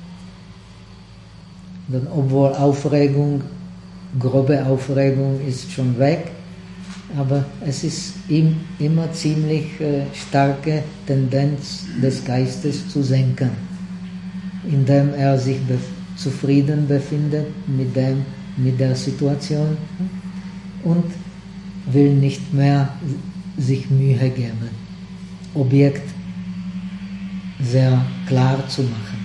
Denn obwohl Aufregung, grobe Aufregung ist schon weg, aber es ist ihm immer ziemlich äh, starke Tendenz des Geistes zu senken, indem er sich bef- zufrieden befindet mit dem, mit der Situation und will nicht mehr sich Mühe geben, Objekt sehr klar zu machen.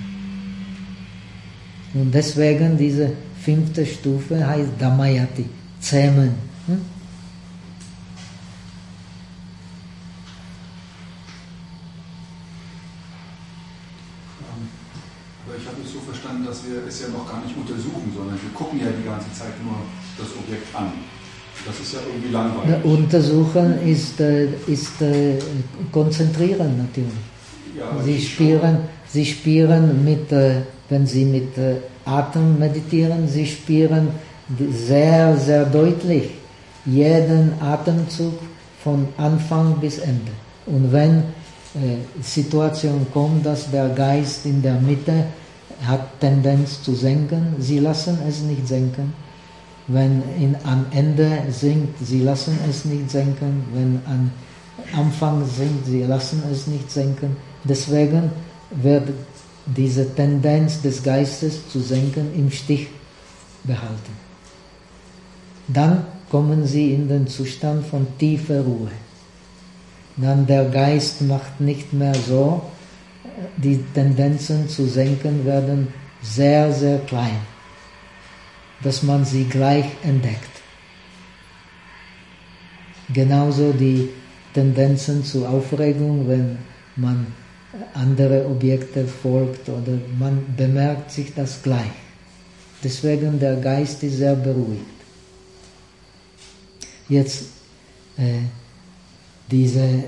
Und deswegen diese fünfte Stufe heißt Damayati, zähmen. Hm? Aber ich habe es so verstanden, dass wir es ja noch gar nicht untersuchen, sondern wir gucken ja die ganze Zeit nur das Objekt an. Das ist ja irgendwie langweilig. Untersuchen ist, ist äh, konzentrieren natürlich. Ja, Sie spüren, Sie spüren mit, äh, wenn Sie mit äh, Atem meditieren, Sie spüren sehr, sehr deutlich jeden Atemzug, von Anfang bis Ende. Und wenn äh, Situation kommt, dass der Geist in der Mitte hat Tendenz zu senken, sie lassen es nicht senken. Wenn in, am Ende sinkt, sie lassen es nicht senken. Wenn am Anfang sinkt, sie lassen es nicht senken. Deswegen wird diese Tendenz des Geistes zu senken im Stich behalten. Dann kommen sie in den Zustand von tiefer Ruhe. Dann der Geist macht nicht mehr so, die Tendenzen zu senken werden sehr, sehr klein, dass man sie gleich entdeckt. Genauso die Tendenzen zur Aufregung, wenn man andere Objekte folgt oder man bemerkt sich das gleich. Deswegen der Geist ist sehr beruhigt. Jetzt äh, diese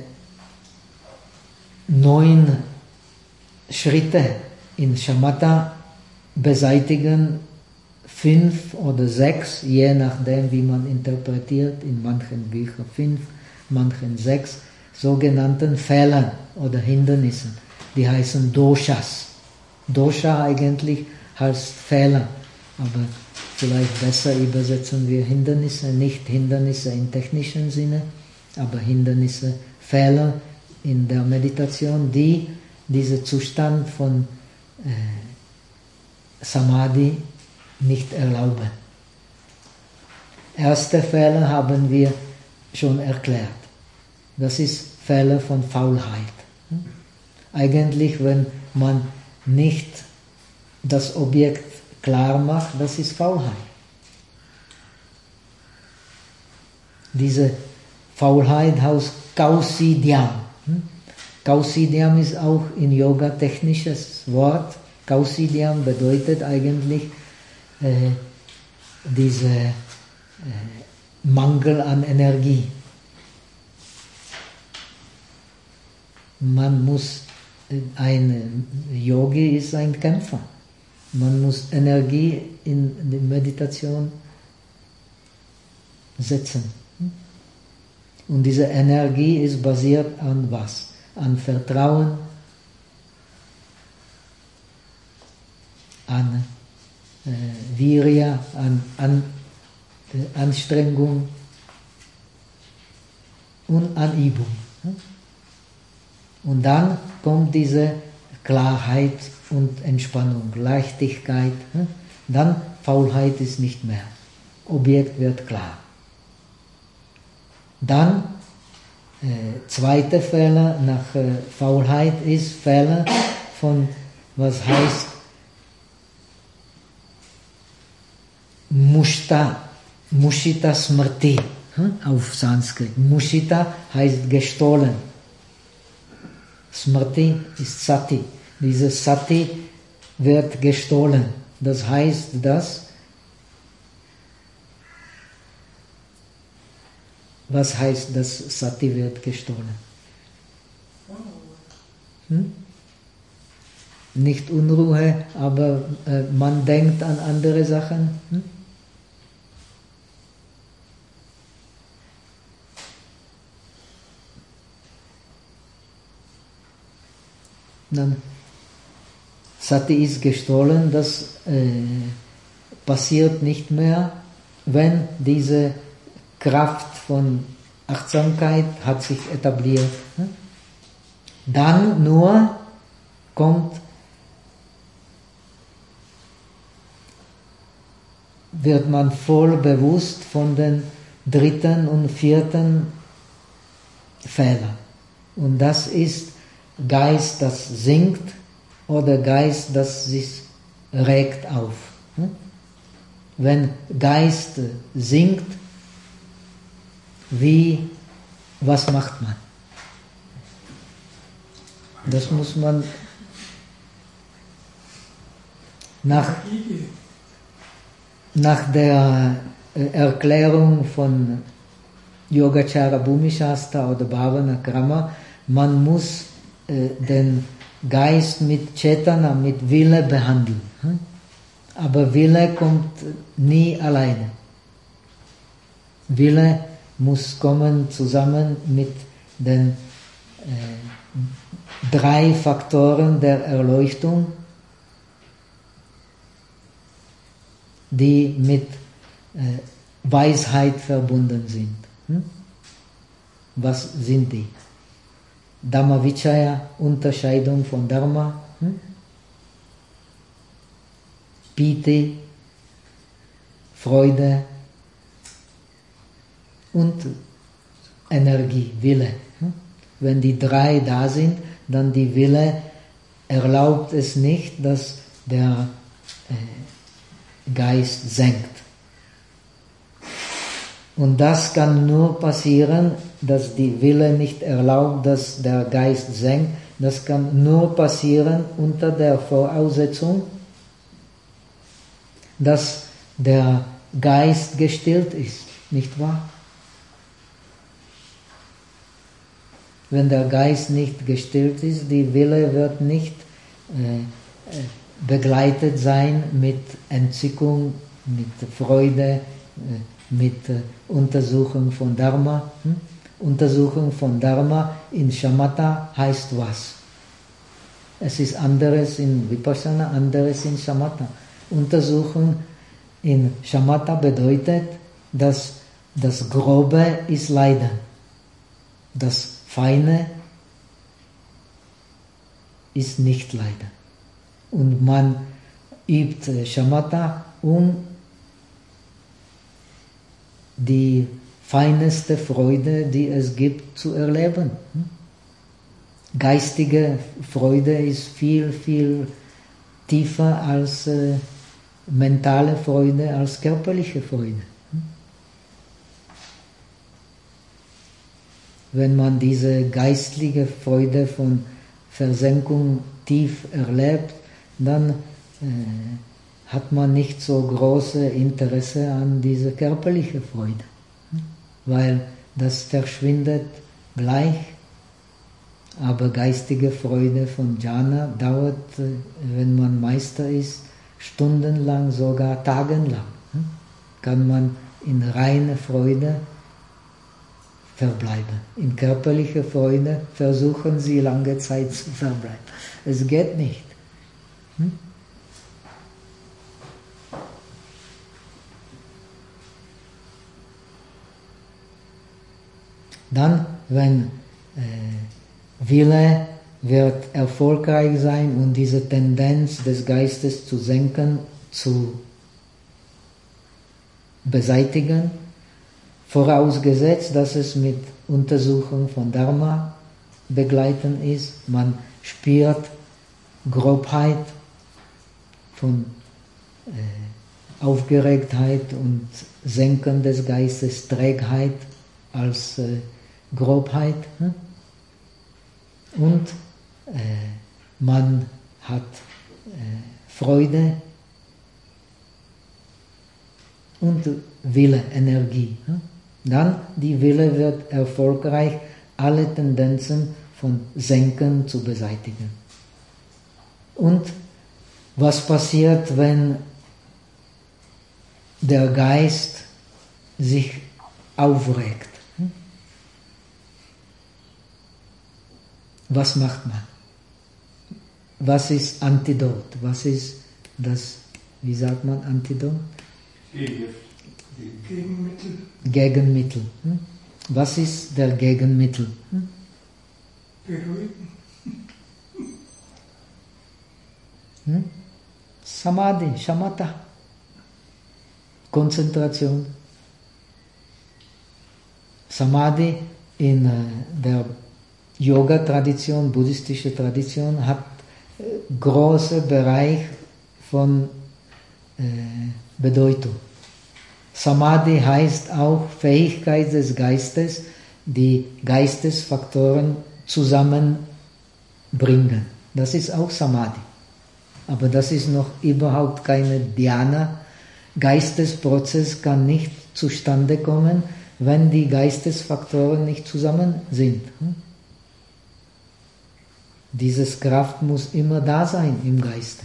neun Schritte in Shamatha beseitigen fünf oder sechs, je nachdem wie man interpretiert, in manchen Büchern fünf, manchen sechs, sogenannten Fehler oder Hindernissen. Die heißen Doshas. Dosha eigentlich heißt Fehler, aber vielleicht besser übersetzen wir Hindernisse, nicht Hindernisse im technischen Sinne, aber Hindernisse, Fehler in der Meditation, die diesen Zustand von äh, Samadhi nicht erlauben. Erste Fehler haben wir schon erklärt. Das ist Fehler von Faulheit. Eigentlich, wenn man nicht das Objekt klar macht, das ist Faulheit. Diese Faulheit heißt Kausidyam. Kausidyam ist auch ein yoga-technisches Wort. Kausidyam bedeutet eigentlich äh, dieser äh, Mangel an Energie. Man muss, ein Yogi ist ein Kämpfer. Man muss Energie in die Meditation setzen. Und diese Energie ist basiert an was? An Vertrauen, an äh, Virya, an, an äh, Anstrengung und an Übung. Und dann kommt diese Klarheit und Entspannung, Leichtigkeit. Dann Faulheit ist nicht mehr. Objekt wird klar. Dann äh, zweiter Fehler nach äh, Faulheit ist Fehler von, was heißt Mushta, Mushita Smrti hm? auf Sanskrit. Mushita heißt gestohlen. Smrti ist Sati. Diese Sati wird gestohlen. Das heißt, dass was heißt, dass Sati wird gestohlen? Hm? Nicht Unruhe, aber äh, man denkt an andere Sachen. Hm? Dann Sati ist gestohlen, das äh, passiert nicht mehr, wenn diese Kraft von Achtsamkeit hat sich etabliert. Dann nur kommt, wird man voll bewusst von den dritten und vierten Fehlern. Und das ist Geist, das sinkt, oder Geist, das sich regt auf. Wenn Geist sinkt, wie, was macht man? Das muss man nach, nach der Erklärung von Yogacara Bhumishastra oder Bhavana Krama, man muss äh, den Geist mit Cetana, mit Wille behandeln. Aber Wille kommt nie alleine. Wille muss kommen zusammen mit den äh, drei Faktoren der Erleuchtung, die mit äh, Weisheit verbunden sind. Hm? Was sind die? Dhammavichaya, Unterscheidung von Dharma. Hm? Piti, Freude und Energie, Wille. Hm? Wenn die drei da sind, dann die Wille erlaubt es nicht, dass der äh, Geist senkt. Und das kann nur passieren, dass die Wille nicht erlaubt, dass der Geist senkt. Das kann nur passieren unter der Voraussetzung, dass der Geist gestillt ist, nicht wahr? Wenn der Geist nicht gestillt ist, die Wille wird nicht äh, begleitet sein mit Entzückung, mit Freude, äh, mit äh, Untersuchung von Dharma. Hm? Untersuchung von Dharma in Shamatha heißt was? Es ist anderes in Vipassana, anderes in Shamatha. Untersuchung in Shamatha bedeutet, dass das Grobe ist Leiden. Das Feine ist nicht Leiden. Und man übt Shamatha, um die feinste Freude, die es gibt, zu erleben. Geistige Freude ist viel, viel tiefer als äh, mentale Freude, als körperliche Freude. Wenn man diese geistliche Freude von Versenkung tief erlebt, dann äh, hat man nicht so großes Interesse an dieser körperlichen Freude, weil das verschwindet gleich. Aber geistige Freude von Jhana dauert, wenn man Meister ist, stundenlang, sogar tagelang. Kann man in reine Freude verbleiben. In körperlicher Freude versuchen sie lange Zeit zu verbleiben. Es geht nicht. Hm? Dann, wenn äh, Wille wird erfolgreich sein und diese Tendenz des Geistes zu senken, zu beseitigen, vorausgesetzt, dass es mit Untersuchung von Dharma begleiten ist. Man spürt Grobheit von äh, Aufgeregtheit und Senken des Geistes, Trägheit als äh, Grobheit. Hm? Und äh, man hat äh, Freude und Wille, Energie. Hm? Dann die Wille wird erfolgreich, alle Tendenzen von Senken zu beseitigen. Und was passiert, wenn der Geist sich aufregt? Was macht man? Was ist Antidot? Was ist das, wie sagt man Antidot? Gegenmittel. Gegenmittel. Hm? Was ist der Gegenmittel? Hm? Beruhigen. Hm? Samadhi, Shamatha. Konzentration. Samadhi in äh, der Yoga-Tradition, buddhistische Tradition, hat äh, großen Bereich von äh, Bedeutung. Samadhi heißt auch Fähigkeit des Geistes, die Geistesfaktoren zusammenbringen. Das ist auch Samadhi. Aber das ist noch überhaupt keine Dhyana. Geistesprozess kann nicht zustande kommen, wenn die Geistesfaktoren nicht zusammen sind. Dieses Kraft muss immer da sein im Geiste.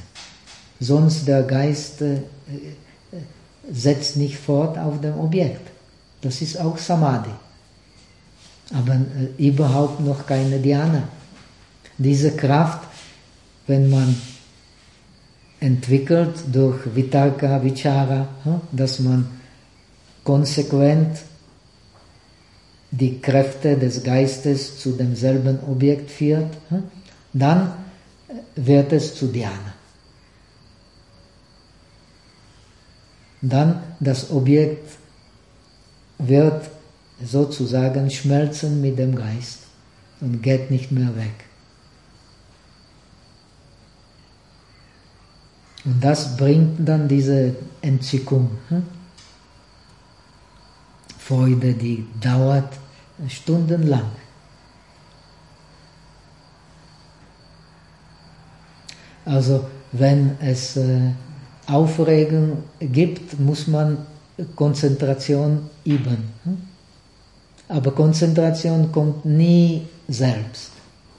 Sonst der Geist äh, setzt nicht fort auf dem Objekt. Das ist auch Samadhi. Aber äh, überhaupt noch keine Dhyana. Diese Kraft, wenn man entwickelt durch Vitarka, Vichara, dass man konsequent die Kräfte des Geistes zu demselben Objekt führt, dann wird es zu Dhyana. Dann das Objekt wird sozusagen schmelzen mit dem Geist und geht nicht mehr weg. Und das bringt dann diese Entzückung. Freude, die dauert stundenlang. Also wenn es äh, Aufregung gibt, muss man Konzentration üben. Aber Konzentration kommt nie selbst.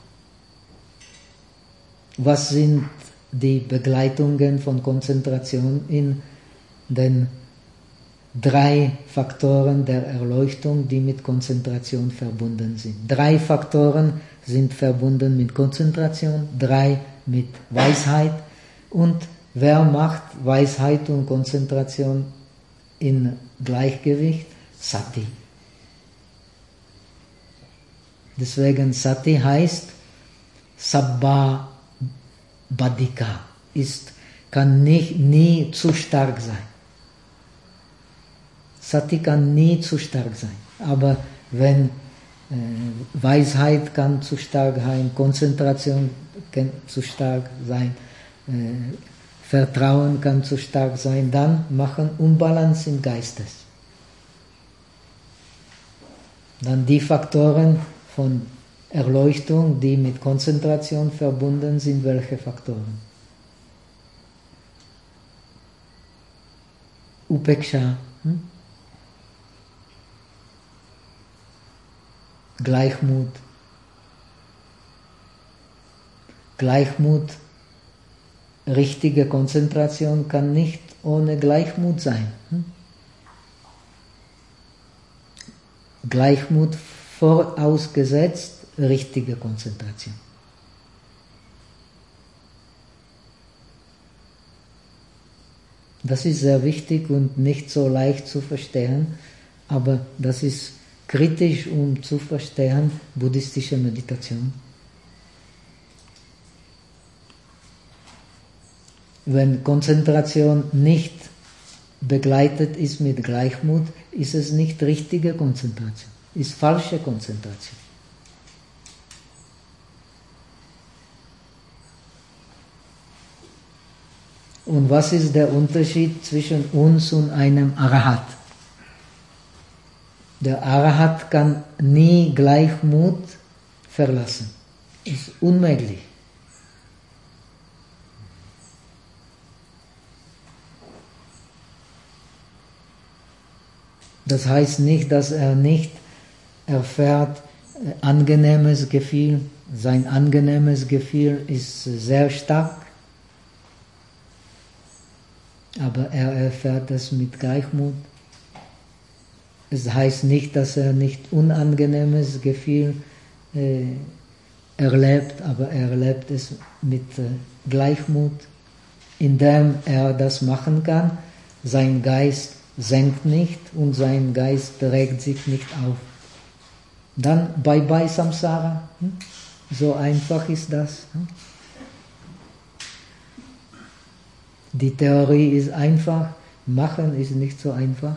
Was sind die Begleitungen von Konzentration in den drei Faktoren der Erleuchtung, die mit Konzentration verbunden sind? Drei Faktoren sind verbunden mit Konzentration, drei mit Weisheit. Und wer macht Weisheit und Konzentration in Gleichgewicht? Sati. Deswegen Sati heißt Sabba Badika, ist, kann nicht, nie zu stark sein. Sati kann nie zu stark sein. Aber wenn äh, Weisheit kann zu stark sein, Konzentration kann zu stark sein, äh, Vertrauen kann zu stark sein, dann machen Unbalance im Geistes. Dann die Faktoren von Erleuchtung, die mit Konzentration verbunden sind, welche Faktoren? Upeksha, hm? Gleichmut. Gleichmut, richtige Konzentration kann nicht ohne Gleichmut sein. Hm? Gleichmut vorausgesetzt richtige Konzentration. Das ist sehr wichtig und nicht so leicht zu verstehen, aber das ist kritisch, um zu verstehen buddhistische Meditation. Wenn Konzentration nicht begleitet ist mit Gleichmut, ist es nicht richtige Konzentration, ist falsche Konzentration. Und was ist der Unterschied zwischen uns und einem Arahat? Der Arahat kann nie Gleichmut verlassen. Ist unmöglich. Das heißt nicht, dass er nicht erfährt äh, angenehmes Gefühl. Sein angenehmes Gefühl ist sehr stark. Aber er erfährt es mit Gleichmut. Es heißt nicht, dass er nicht unangenehmes Gefühl äh, erlebt, aber er erlebt es mit äh, Gleichmut, indem er das machen kann. Sein Geist senkt nicht und sein Geist regt sich nicht auf. Dann bye bye Samsara. Hm? So einfach ist das. Hm? Die Theorie ist einfach, machen ist nicht so einfach.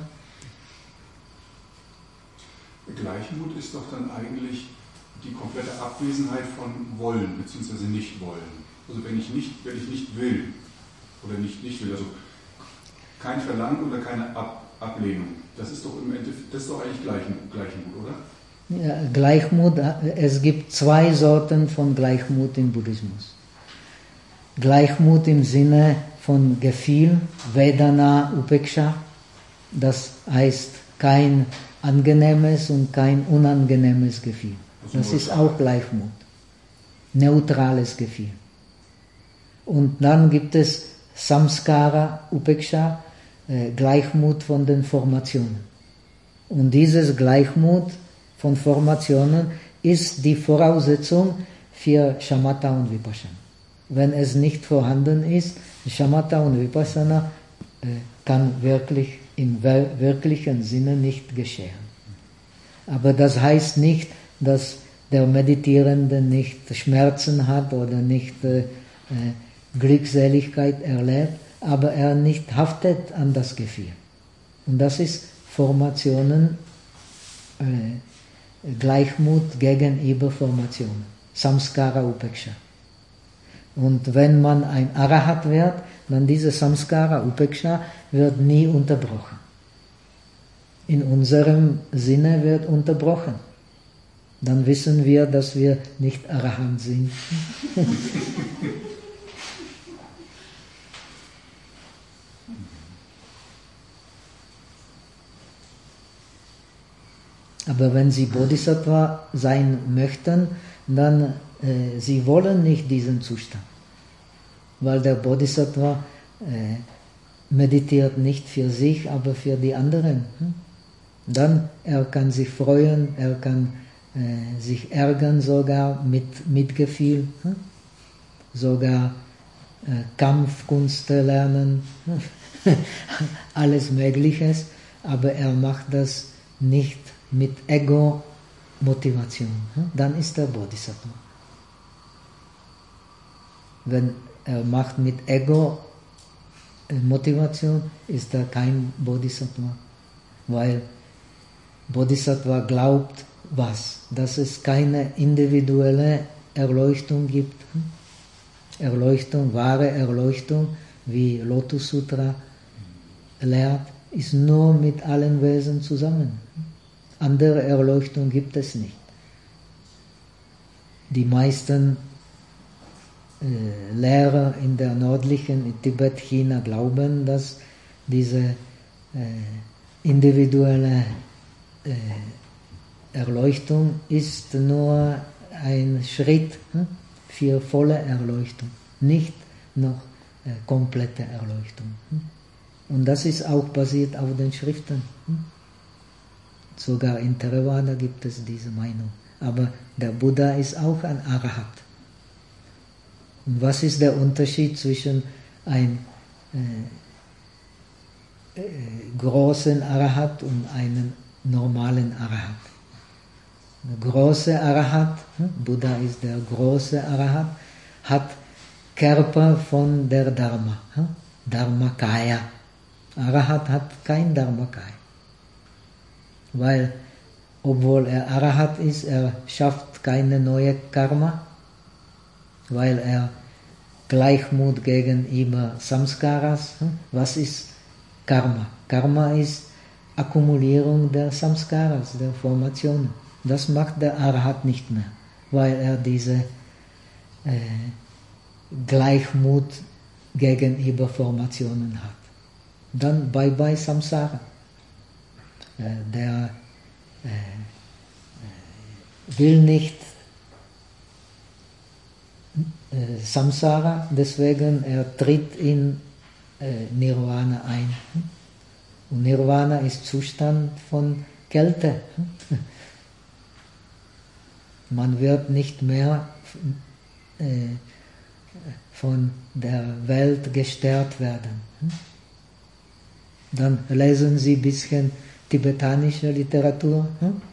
Gleichmut ist doch dann eigentlich die komplette Abwesenheit von Wollen bzw. Nicht-Wollen. Also wenn ich nicht, wenn ich nicht will oder nicht, nicht will, also kein Verlangen oder keine Ab Ablehnung, das ist doch im Endeffekt, das ist doch eigentlich Gleichmut, Gleichmut, oder? Ja, Gleichmut, es gibt zwei Sorten von Gleichmut im Buddhismus. Gleichmut im Sinne von Gefühl, Vedana, Upeksha, das heißt kein angenehmes und kein unangenehmes Gefühl. Das ist auch Gleichmut. Neutrales Gefühl. Und dann gibt es Samskara, Upeksha, äh, Gleichmut von den Formationen. Und dieses Gleichmut von Formationen ist die Voraussetzung für Shamatha und Vipassana. Wenn es nicht vorhanden ist, Shamatha und Vipassana äh, kann wirklich im wirklichen Sinne nicht geschehen. Aber das heißt nicht, dass der Meditierende nicht Schmerzen hat oder nicht äh, Glückseligkeit erlebt, aber er nicht haftet an das Gefühl. Und das ist Formationen, äh, Gleichmut gegenüber Formationen, Samskara Upeksha. Und wenn man ein Arahat wird, dann diese Samskara Upeksha wird nie unterbrochen. In unserem Sinne wird unterbrochen. Dann wissen wir, dass wir nicht Arahant sind. Aber wenn Sie Bodhisattva sein möchten, dann äh, Sie wollen nicht diesen Zustand. Weil der Bodhisattva äh, meditiert nicht für sich, aber für die anderen. Hm? Dann er kann sich freuen, er kann äh, sich ärgern sogar mit Mitgefühl, hm? Sogar äh, Kampfkunst lernen, hm? Alles Mögliches, aber er macht das nicht mit Ego-Motivation. Hm? Dann ist er Bodhisattva. Wenn er macht mit Ego-Motivation, ist er kein Bodhisattva. Weil Bodhisattva glaubt, was? Dass es keine individuelle Erleuchtung gibt. Erleuchtung, wahre Erleuchtung, wie Lotus Sutra lehrt, ist nur mit allen Wesen zusammen. Andere Erleuchtung gibt es nicht. Die meisten äh, Lehrer in der nördlichen in Tibet, China glauben, dass diese äh, individuelle äh, Erleuchtung ist nur ein Schritt hm, für volle Erleuchtung, nicht noch äh, komplette Erleuchtung. Hm. Und das ist auch basiert auf den Schriften. Hm. Sogar in Theravada gibt es diese Meinung. Aber der Buddha ist auch ein Arahat. Und was ist der Unterschied zwischen einem äh, äh, großen Arahat und einem normalen Arahat? Der große Arahat, hm, Buddha ist der große Arahat, hat Körper von der Dharma, hm, Dharmakaya. Arahat hat kein Dharmakaya. Weil, obwohl er Arahat ist, er schafft keine neue Karma, weil er Gleichmut gegenüber Samskaras. Was ist Karma? Karma ist Akkumulierung der Samskaras, der Formationen. Das macht der Arahat nicht mehr, weil er diese äh, Gleichmut gegenüber Formationen hat. Dann bye bye Samsara. Äh, der äh, will nicht äh, Samsara, deswegen er tritt in äh, Nirvana ein. Und Nirvana ist Zustand von Kälte. Man wird nicht mehr äh, von der Welt gestört werden. Dann lesen Sie ein bisschen tibetanische Literatur.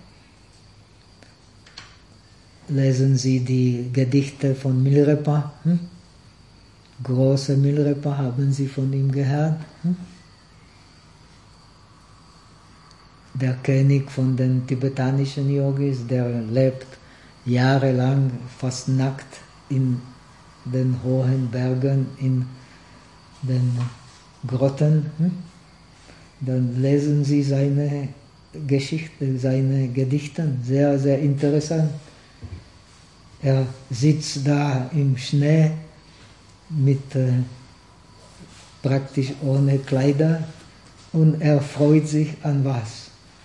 Lesen Sie die Gedichte von Milarepa. Große Milarepa, haben Sie von ihm gehört? Der König von den tibetanischen Yogis, der lebt jahrelang fast nackt in den hohen Bergen, in den Grotten. Dann lesen Sie seine Geschichte, seine Gedichte, sehr, sehr interessant. Er sitzt da im Schnee mit äh, praktisch ohne Kleider und er freut sich an was?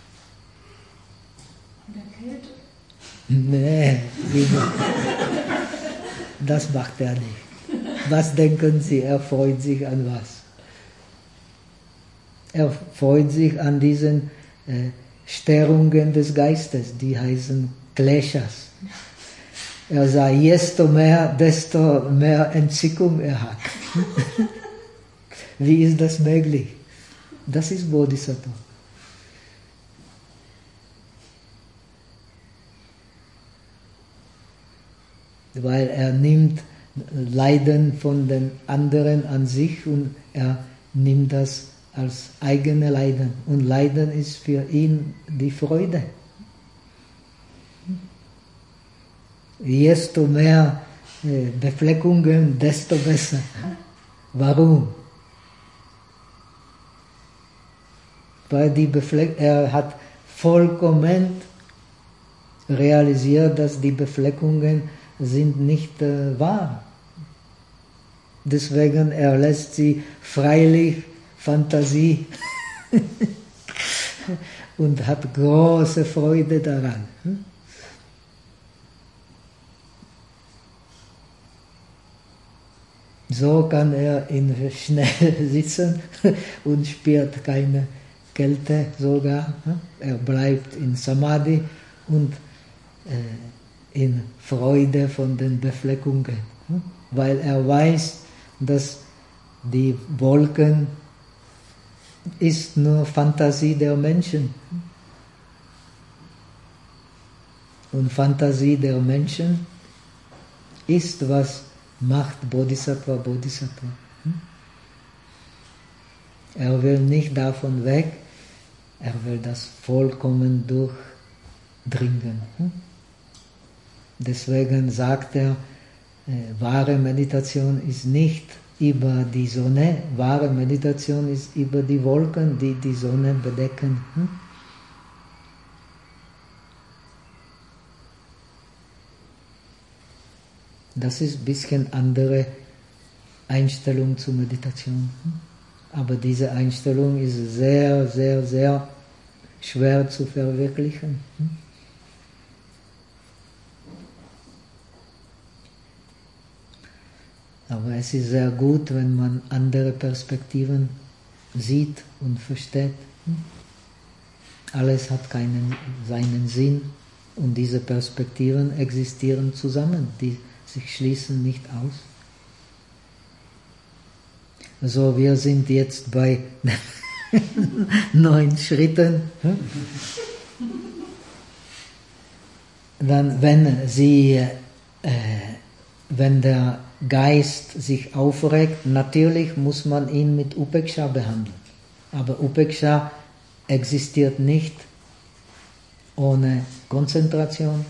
An der Kälte? Nee, das macht er nicht. Was denken Sie, er freut sich an was? Er freut sich an diesen äh, Störungen des Geistes, die heißen Kleshas. Er sagt, desto mehr, desto mehr Entzückung er hat. Wie ist das möglich? Das ist Bodhisattva. Weil er nimmt Leiden von den anderen an sich und er nimmt das als eigene Leiden. Und Leiden ist für ihn die Freude. Desto mehr Befleckungen, desto besser. Warum? Weil die Befleck er hat vollkommen realisiert, dass die Befleckungen sind nicht äh, wahr. Deswegen er lässt sie freilich Fantasie und hat große Freude daran. So kann er in Schnee sitzen und spürt keine Kälte sogar. Er bleibt in Samadhi und äh, in Freude von den Befleckungen, weil er weiß, dass die Wolken ist nur Fantasie der Menschen. Und Fantasie der Menschen ist, was macht Bodhisattva Bodhisattva. Er will nicht davon weg, er will das vollkommen durchdringen. Deswegen sagt er, äh, wahre Meditation ist nicht über die Sonne, wahre Meditation ist über die Wolken, die die Sonne bedecken. Hm? Das ist ein bisschen andere Einstellung zur Meditation. Hm? Aber diese Einstellung ist sehr, sehr, sehr schwer zu verwirklichen. Hm? Aber es ist sehr gut, wenn man andere Perspektiven sieht und versteht. Alles hat keinen, seinen Sinn und diese Perspektiven existieren zusammen, die sich schließen nicht aus. Also wir sind jetzt bei neun Schritten. Dann, wenn sie, äh, wenn der Geist sich aufregt, natürlich muss man ihn mit Upeksha behandeln. Aber Upeksha existiert nicht ohne Konzentration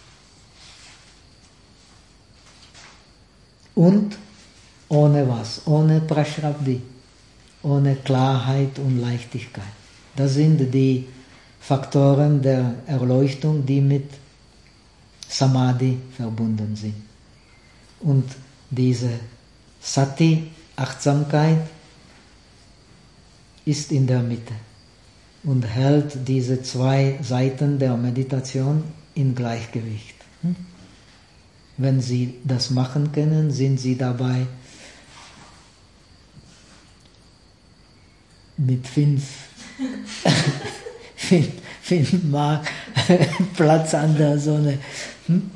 und ohne was? Ohne Prashrabdi, ohne Klarheit und Leichtigkeit. Das sind die Faktoren der Erleuchtung, die mit Samadhi verbunden sind. Und diese Sati, Achtsamkeit, ist in der Mitte und hält diese zwei Seiten der Meditation in Gleichgewicht. Wenn Sie das machen können, sind Sie dabei mit fünf, fünf, fünf Mal Platz an der Sonne. Hm?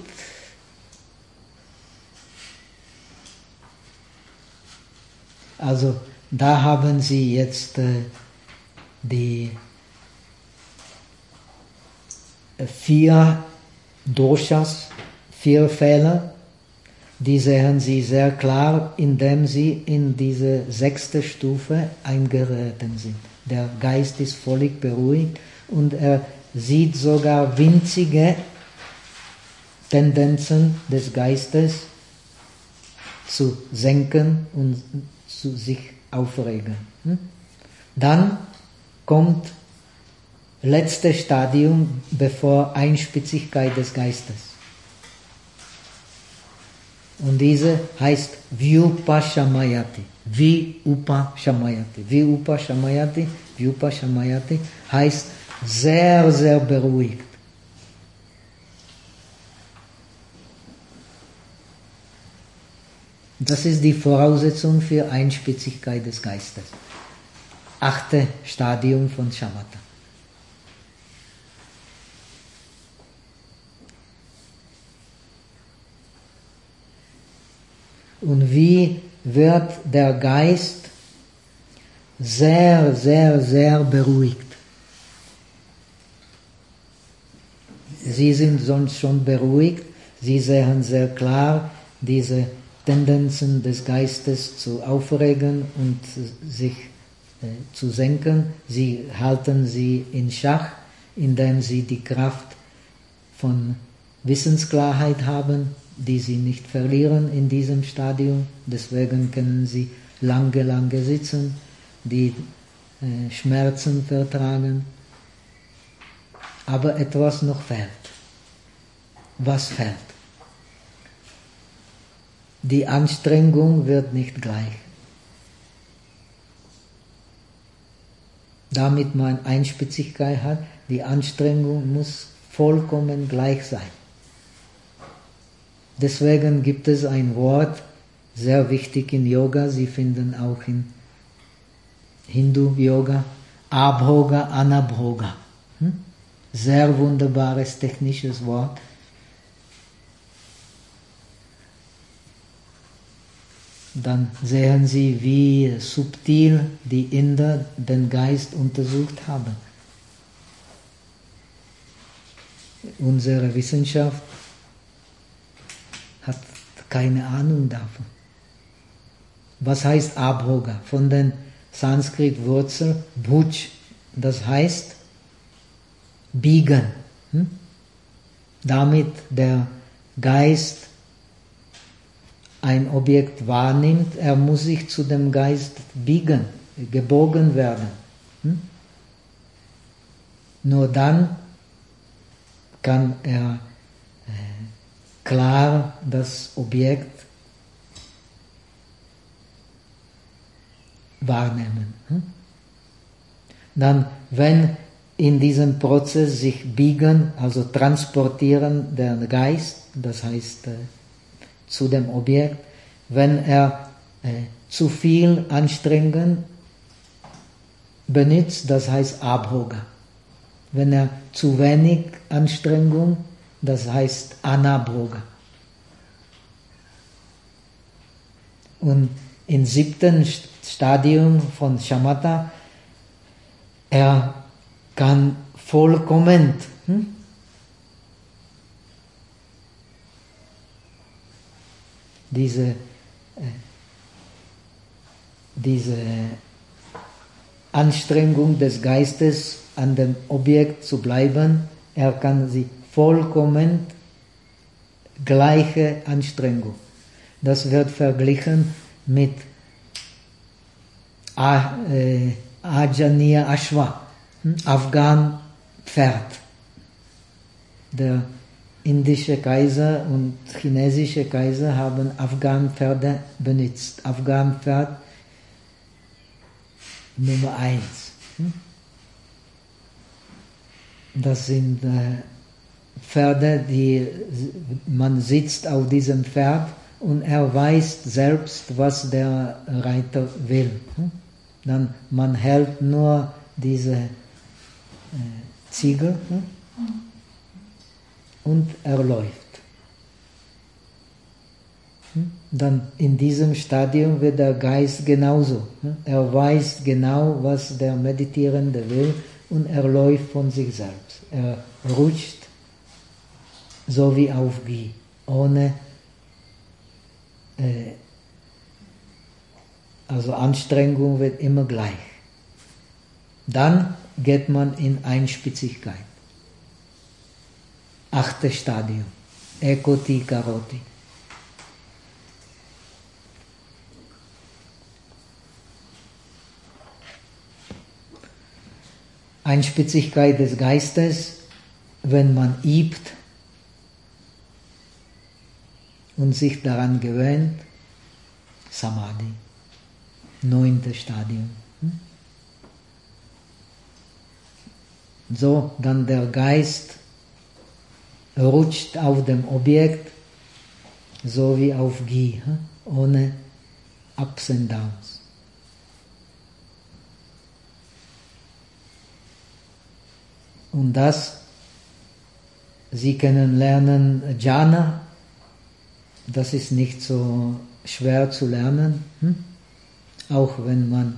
Also da haben Sie jetzt äh, die äh, vier Doshas, vier Fehler, die sehen Sie sehr klar, indem Sie in diese sechste Stufe eingeritten sind. Der Geist ist völlig beruhigt und er sieht sogar winzige Tendenzen des Geistes zu senken und zu sich aufregen. Dann kommt letztes Stadium bevor Einspitzigkeit des Geistes. Und diese heißt Vyupashamayati. Vyupashamayati. Vyupashamayati. Vyupashamayati heißt sehr, sehr beruhigt. Das ist die Voraussetzung für Einspitzigkeit des Geistes. Achte Stadium von Shamatha. Und wie wird der Geist sehr, sehr, sehr beruhigt. Sie sind sonst schon beruhigt, sie sehen sehr klar diese Tendenzen des Geistes zu aufregen und sich äh, zu senken. Sie halten sie in Schach, indem sie die Kraft von Wissensklarheit haben, die sie nicht verlieren in diesem Stadium. Deswegen können sie lange, lange sitzen, die äh, Schmerzen vertragen. Aber etwas noch fehlt. Was fehlt? Die Anstrengung wird nicht gleich. Damit man Einspitzigkeit hat, die Anstrengung muss vollkommen gleich sein. Deswegen gibt es ein Wort, sehr wichtig in Yoga, Sie finden auch in Hindu-Yoga, Abhoga, Anabhoga. Hm? Sehr wunderbares technisches Wort. Dann sehen Sie, wie subtil die Inder den Geist untersucht haben. Unsere Wissenschaft hat keine Ahnung davon. Was heißt Abhoga? Von den Sanskrit-Wurzel Bhuj, das heißt biegen. Hm? Damit der Geist ein Objekt wahrnimmt, er muss sich zu dem Geist biegen, gebogen werden. Hm? Nur dann kann er äh, klar das Objekt wahrnehmen. Hm? Dann, wenn in diesem Prozess sich biegen, also transportieren der Geist, das heißt äh, zu dem Objekt, wenn er äh, zu viel Anstrengung benutzt, das heißt Abhoga. Wenn er zu wenig Anstrengung, das heißt Anabhoga. Und im siebten Stadium von Shamatha, er kann vollkommen hm, diese, äh, diese Anstrengung des Geistes an dem Objekt zu bleiben, er kann sie vollkommen gleiche Anstrengung. Das wird verglichen mit äh, Ajaniya Ashwa, Afghan Pferd. Der indische Kaiser und chinesische Kaiser haben Afghan-Pferde benutzt. Afghan-Pferd Nummer eins. Das sind äh, Pferde, die man sitzt auf diesem Pferd und er weiß selbst, was der Reiter will. Dann man hält nur diese äh, Ziegel und er läuft. Dann in diesem Stadium wird der Geist genauso. Er weiß genau, was der Meditierende will und er läuft von sich selbst. Er rutscht so wie auf Ghee, ohne äh, also Anstrengung wird immer gleich. Dann geht man in Einspitzigkeit. Achtes Stadium, Ekoti Karoti. Einspitzigkeit des Geistes, wenn man übt und sich daran gewöhnt, Samadhi, neuntes Stadium. So, dann der Geist rutscht auf dem Objekt, so wie auf Ghee, ohne Ups and Downs. Und das, Sie können lernen Jhana, das ist nicht so schwer zu lernen, hm? Auch wenn man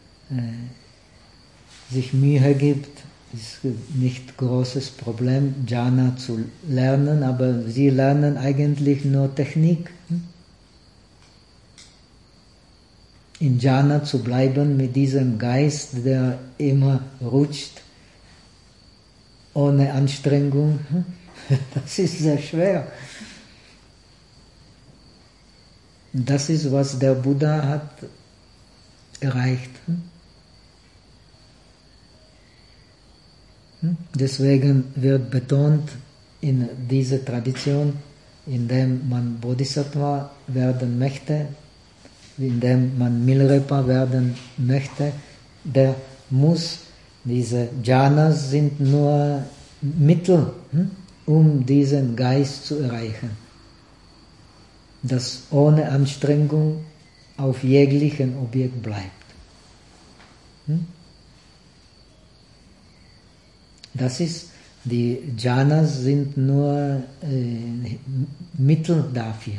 äh, sich Mühe gibt, ist nicht großes Problem, Jhana zu lernen, aber sie lernen eigentlich nur Technik. Hm? In Jhana zu bleiben mit diesem Geist, der immer rutscht, ohne Anstrengung, hm? Das ist sehr schwer. Das ist, was der Buddha hat erreicht. Deswegen wird betont in dieser Tradition, indem man Bodhisattva werden möchte, indem man Milarepa werden möchte, der muss, diese Jhanas sind nur Mittel, um diesen Geist zu erreichen, das ohne Anstrengung auf jeglichem Objekt bleibt. Das ist, die Jhanas sind nur äh, Mittel dafür.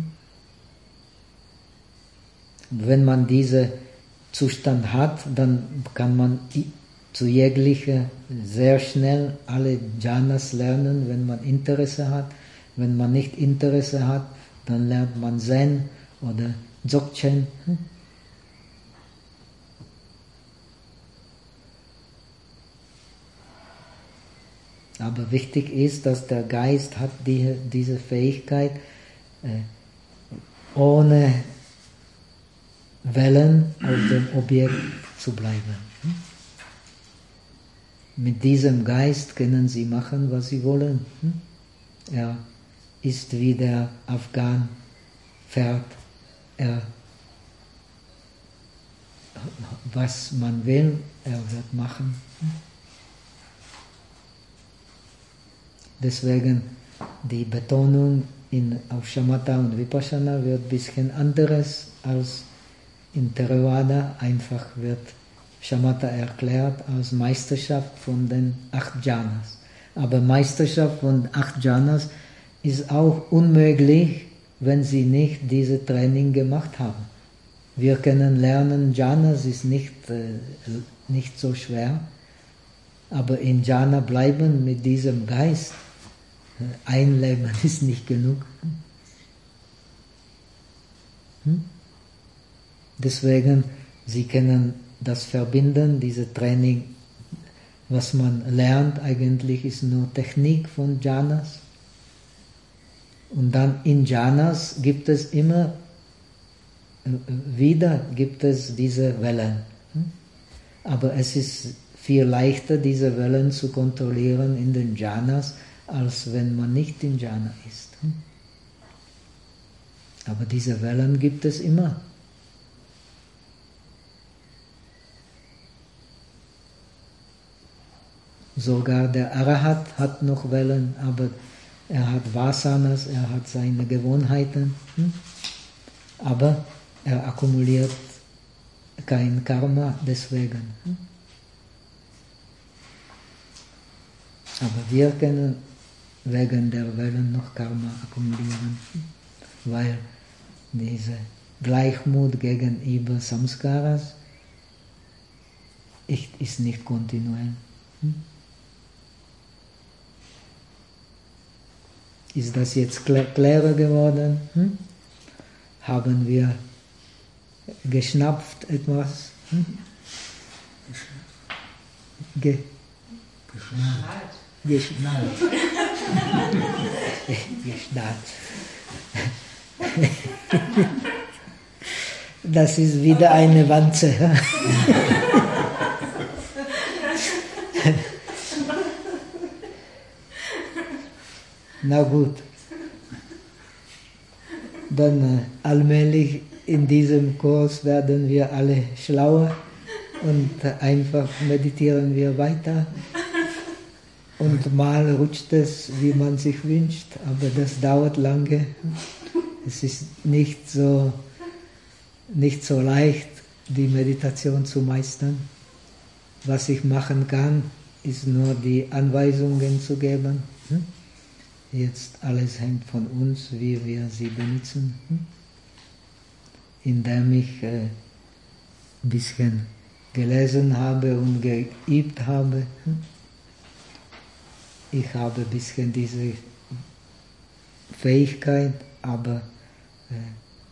Wenn man diesen Zustand hat, dann kann man zu jeglicher sehr schnell alle Jhanas lernen, wenn man Interesse hat. Wenn man nicht Interesse hat, dann lernt man Zen oder Dzogchen. Aber wichtig ist, dass der Geist hat die, diese Fähigkeit, äh, ohne Wellen auf dem Objekt zu bleiben. Mit diesem Geist können sie machen, was sie wollen. Er ist wie der Afghan, fährt er, was man will, er wird machen. Deswegen die Betonung in, auf Shamatha und Vipassana wird ein bisschen anderes als in Theravada. Einfach wird Shamatha erklärt als Meisterschaft von den acht Jhanas. Aber Meisterschaft von acht Jhanas ist auch unmöglich, wenn sie nicht diese Training gemacht haben. Wir können lernen, Jhanas ist nicht, äh, nicht so schwer, aber in Jhana bleiben mit diesem Geist, ein Leben ist nicht genug. Hm? Deswegen, sie können das verbinden, diese Training, was man lernt eigentlich ist nur Technik von Jhanas. Und dann in Jhanas gibt es immer wieder gibt es diese Wellen. Aber es ist viel leichter, diese Wellen zu kontrollieren in den Jhanas, als wenn man nicht in Jhana ist. Aber diese Wellen gibt es immer. Sogar der Arahat hat noch Wellen, aber er hat Vasanas, er hat seine Gewohnheiten, aber er akkumuliert kein Karma deswegen. Aber wir können wegen der Wellen noch Karma akkumulieren, weil diese Gleichmut gegenüber Samskaras ist nicht kontinuell. Ist das jetzt klarer geworden? Hm? Haben wir geschnappt etwas? Hm? Ge Geschnallt. Geschnallt. Geschnallt. Das ist wieder eine Wanze. Na gut, dann äh, allmählich in diesem Kurs werden wir alle schlauer und äh, einfach meditieren wir weiter. Und mal rutscht es, wie man sich wünscht, aber das dauert lange. Es ist nicht so, nicht so leicht, die Meditation zu meistern. Was ich machen kann, ist nur die Anweisungen zu geben. Hm? Jetzt alles hängt von uns, wie wir sie benutzen. Hm? indem ich ein äh, bisschen gelesen habe und geübt habe. Ich habe ein bisschen diese Fähigkeit, aber äh,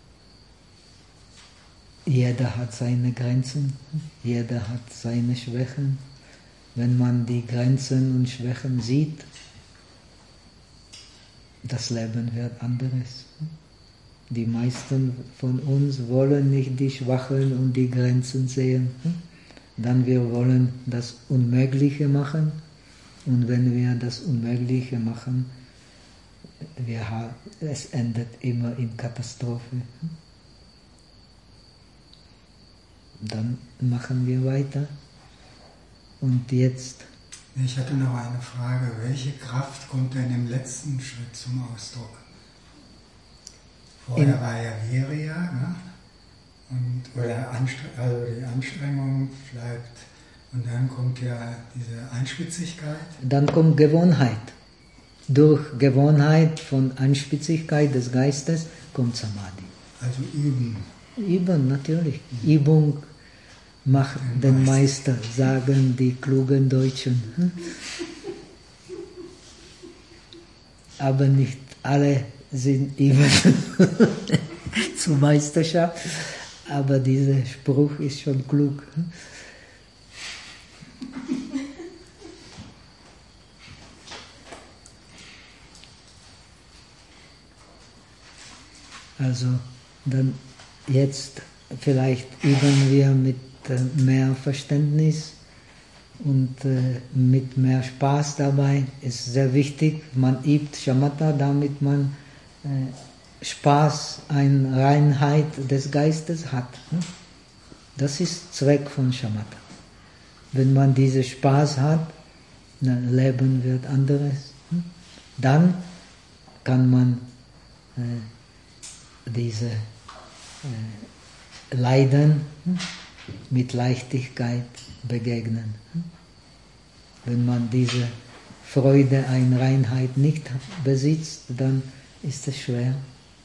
jeder hat seine Grenzen, jeder hat seine Schwächen. Wenn man die Grenzen und Schwächen sieht, das Leben wird anderes. Die meisten von uns wollen nicht die Schwachen und die Grenzen sehen. Dann wir wollen das Unmögliche machen. Und wenn wir das Unmögliche machen, wir haben, es endet immer in Katastrophe. Dann machen wir weiter. Und jetzt? Ich hatte noch eine Frage. Welche Kraft kommt denn im letzten Schritt zum Ausdruck? Vorher in, war ja Virya, ne? Und, oder Anstre- also die Anstrengung bleibt. Und dann kommt ja diese Einspitzigkeit. Dann kommt Gewohnheit. Durch Gewohnheit von Einspitzigkeit des Geistes kommt Samadhi. Also üben. Üben, natürlich. Mhm. Übung macht den, den Meister, Meister, sagen die klugen Deutschen. Hm? Aber nicht alle sind immer zur Meisterschaft. Aber dieser Spruch ist schon klug. Also dann jetzt vielleicht üben wir mit mehr Verständnis und äh, mit mehr Spaß dabei. Ist sehr wichtig. Man übt Shamatha, damit man äh, Spaß, eine Reinheit des Geistes hat. Hm? Das ist Zweck von Shamatha. Wenn man diesen Spaß hat, dann Leben wird anderes. Hm? Dann kann man äh, diese äh, Leiden hm? mit Leichtigkeit begegnen. Wenn man diese Freude, eine Reinheit nicht besitzt, dann ist es schwer.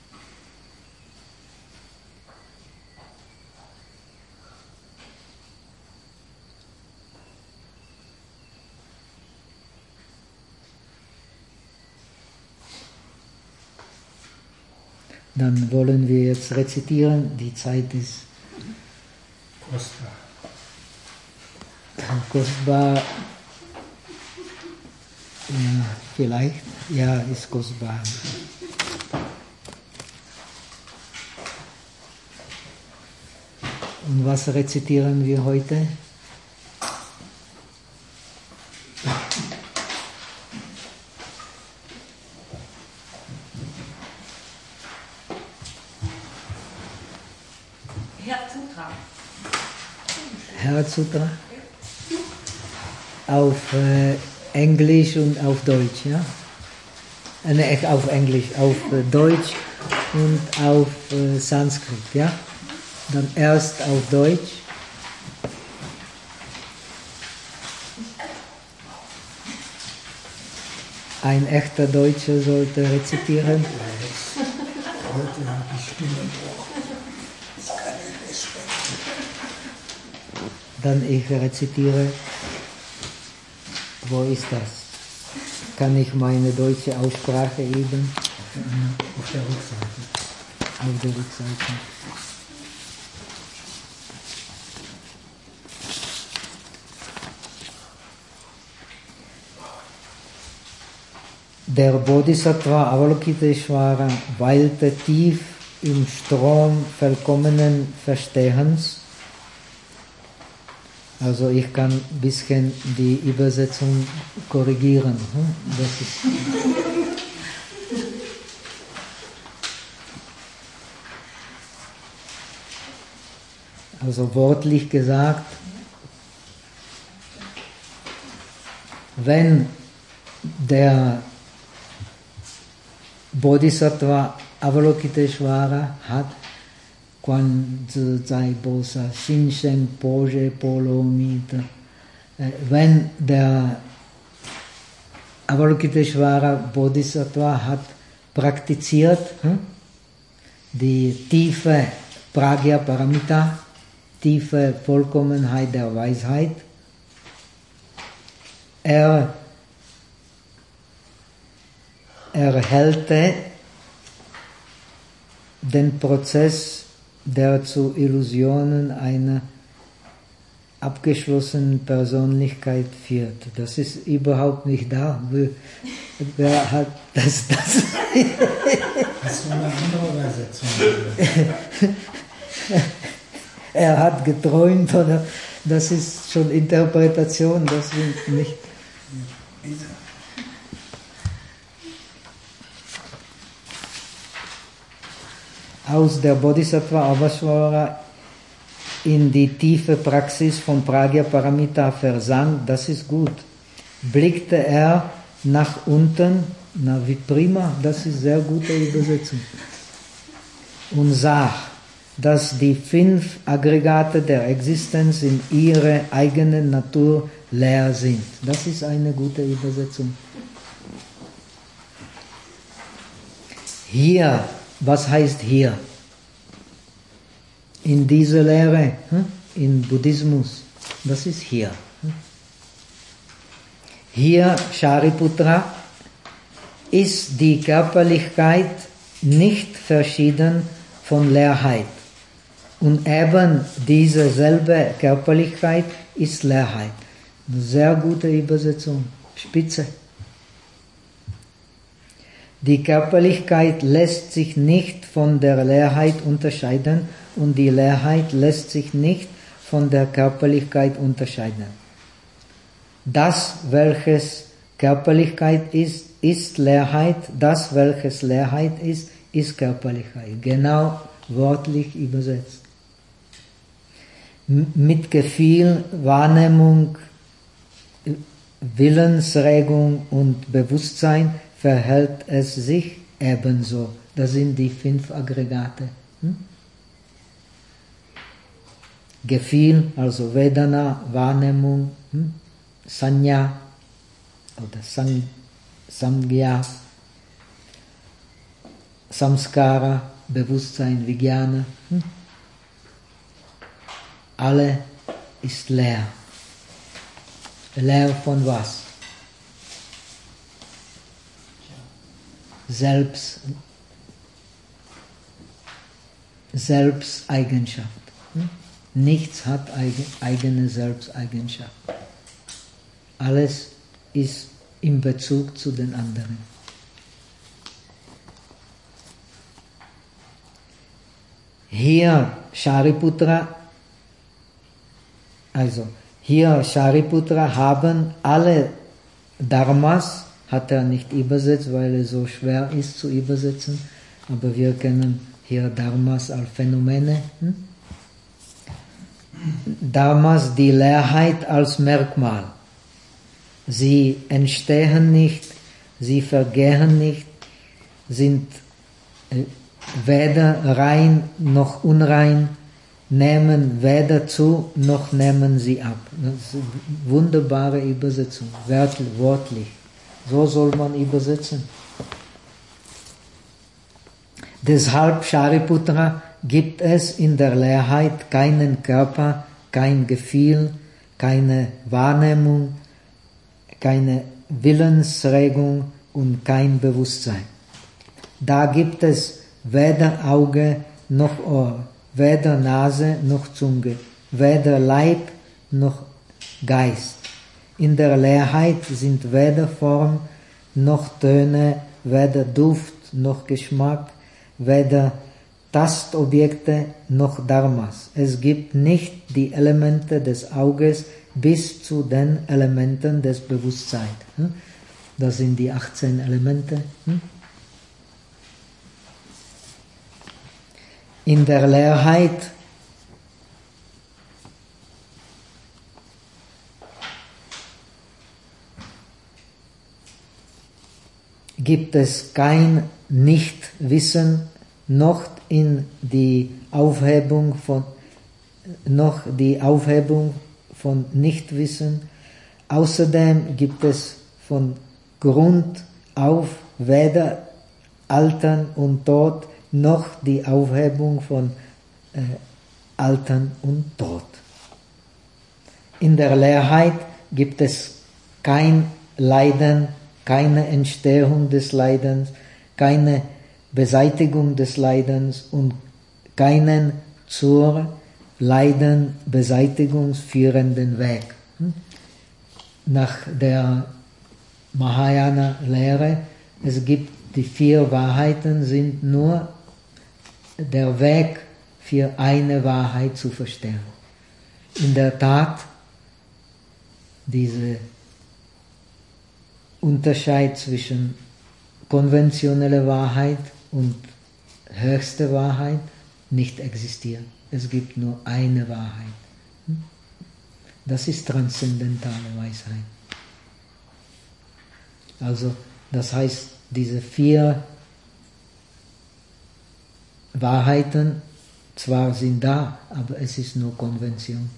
Dann wollen wir jetzt rezitieren, die Zeit ist kostbar. Kostbar, ja, vielleicht, ja, ist kostbar. Und was rezitieren wir heute? Herzsutra auf äh, Englisch und auf Deutsch, ja? Äh, ne, auf Englisch, auf äh, Deutsch und auf äh, Sanskrit, ja? Dann erst auf Deutsch. Ein echter Deutscher sollte rezitieren. Heute habe ich Stimmenbruch. Dann ich rezitiere. Wo ist das? Kann ich meine deutsche Aussprache üben? Auf der Rückseite. Auf der Rückseite. Der Bodhisattva Avalokiteshvara weilte tief im Strom vollkommenen Verstehens. Also ich kann ein bisschen die Übersetzung korrigieren. Das ist also wortlich gesagt, wenn der Bodhisattva Avalokiteshvara hat, quando zai bosa shinshen poje polomita, wenn der Avalokiteshvara Bodhisattva hat praktiziert, hm, die tiefe Pragya Paramita, tiefe Vollkommenheit der Weisheit. Er erhellte den Prozess, der zu Illusionen einer abgeschlossenen Persönlichkeit führt. Das ist überhaupt nicht da. Wer hat das? das Hast du eine andere Übersetzung? Er hat geträumt, oder? Das ist schon Interpretation, das sind nicht. Aus der Bodhisattva Avasvara in die tiefe Praxis von Pragya Paramita versank, das ist gut. Blickte er nach unten, na wie prima, das ist sehr gute Übersetzung, und sah, dass die fünf Aggregate der Existenz in ihrer eigenen Natur leer sind. Das ist eine gute Übersetzung. Hier, was heißt hier? In dieser Lehre, in Buddhismus, das ist hier. Hier, Shariputra, ist die Körperlichkeit nicht verschieden von Leerheit. Und eben diese selbe Körperlichkeit ist Leerheit. Eine sehr gute Übersetzung, spitze. Die Körperlichkeit lässt sich nicht von der Leerheit unterscheiden und die Leerheit lässt sich nicht von der Körperlichkeit unterscheiden. Das, welches Körperlichkeit ist, ist Leerheit. Das, welches Leerheit ist, ist Körperlichkeit. Genau wörtlich übersetzt. Mit Gefühl, Wahrnehmung, Willensregung und Bewusstsein verhält es sich ebenso. Das sind die fünf Aggregate. Hm? Gefühl, also Vedana, Wahrnehmung, hm? Sanya oder Sang, Samgya, Samskara, Bewusstsein, Vijnana. Hm? Alle ist leer. Leer von was? Selbst, Selbsteigenschaft. Hm? Nichts hat eigene Selbsteigenschaft. Alles ist in Bezug zu den anderen. Hier Shariputra, also hier Shariputra haben alle Dharmas, hat er nicht übersetzt, weil es so schwer ist zu übersetzen, aber wir kennen hier Dharmas als Phänomene. Hm? Dharmas, die Leerheit als Merkmal. Sie entstehen nicht, sie vergehen nicht, sind weder rein noch unrein, nehmen weder zu noch nehmen sie ab. Das ist eine wunderbare Übersetzung, wortlich. So soll man übersetzen. Deshalb, Shariputra, gibt es in der Leerheit keinen Körper, kein Gefühl, keine Wahrnehmung, keine Willensregung und kein Bewusstsein. Da gibt es weder Auge noch Ohr, weder Nase noch Zunge, weder Leib noch Geist. In der Leerheit sind weder Form noch Töne, weder Duft noch Geschmack, weder Tastobjekte noch Dharmas. Es gibt nicht die Elemente des Auges bis zu den Elementen des Bewusstseins. Das sind die achtzehn Elemente. In der Leerheit gibt es kein Nichtwissen, noch in die Aufhebung von noch die Aufhebung von Nichtwissen. Außerdem gibt es von Grund auf weder Altern und Tod noch die Aufhebung von äh, Altern und Tod. In der Leerheit gibt es kein Leiden, keine Entstehung des Leidens, keine Beseitigung des Leidens und keinen zur Leidenbeseitigung führenden Weg. Nach der Mahayana-Lehre, es gibt die vier Wahrheiten, sind nur der Weg für eine Wahrheit zu verstehen. In der Tat, dieser Unterschied zwischen konventioneller Wahrheit und höchster Wahrheit nicht existiert. Es gibt nur eine Wahrheit. Das ist transzendentale Weisheit. Also, das heißt, diese vier Wahrheiten zwar sind da, aber es ist nur Konvention.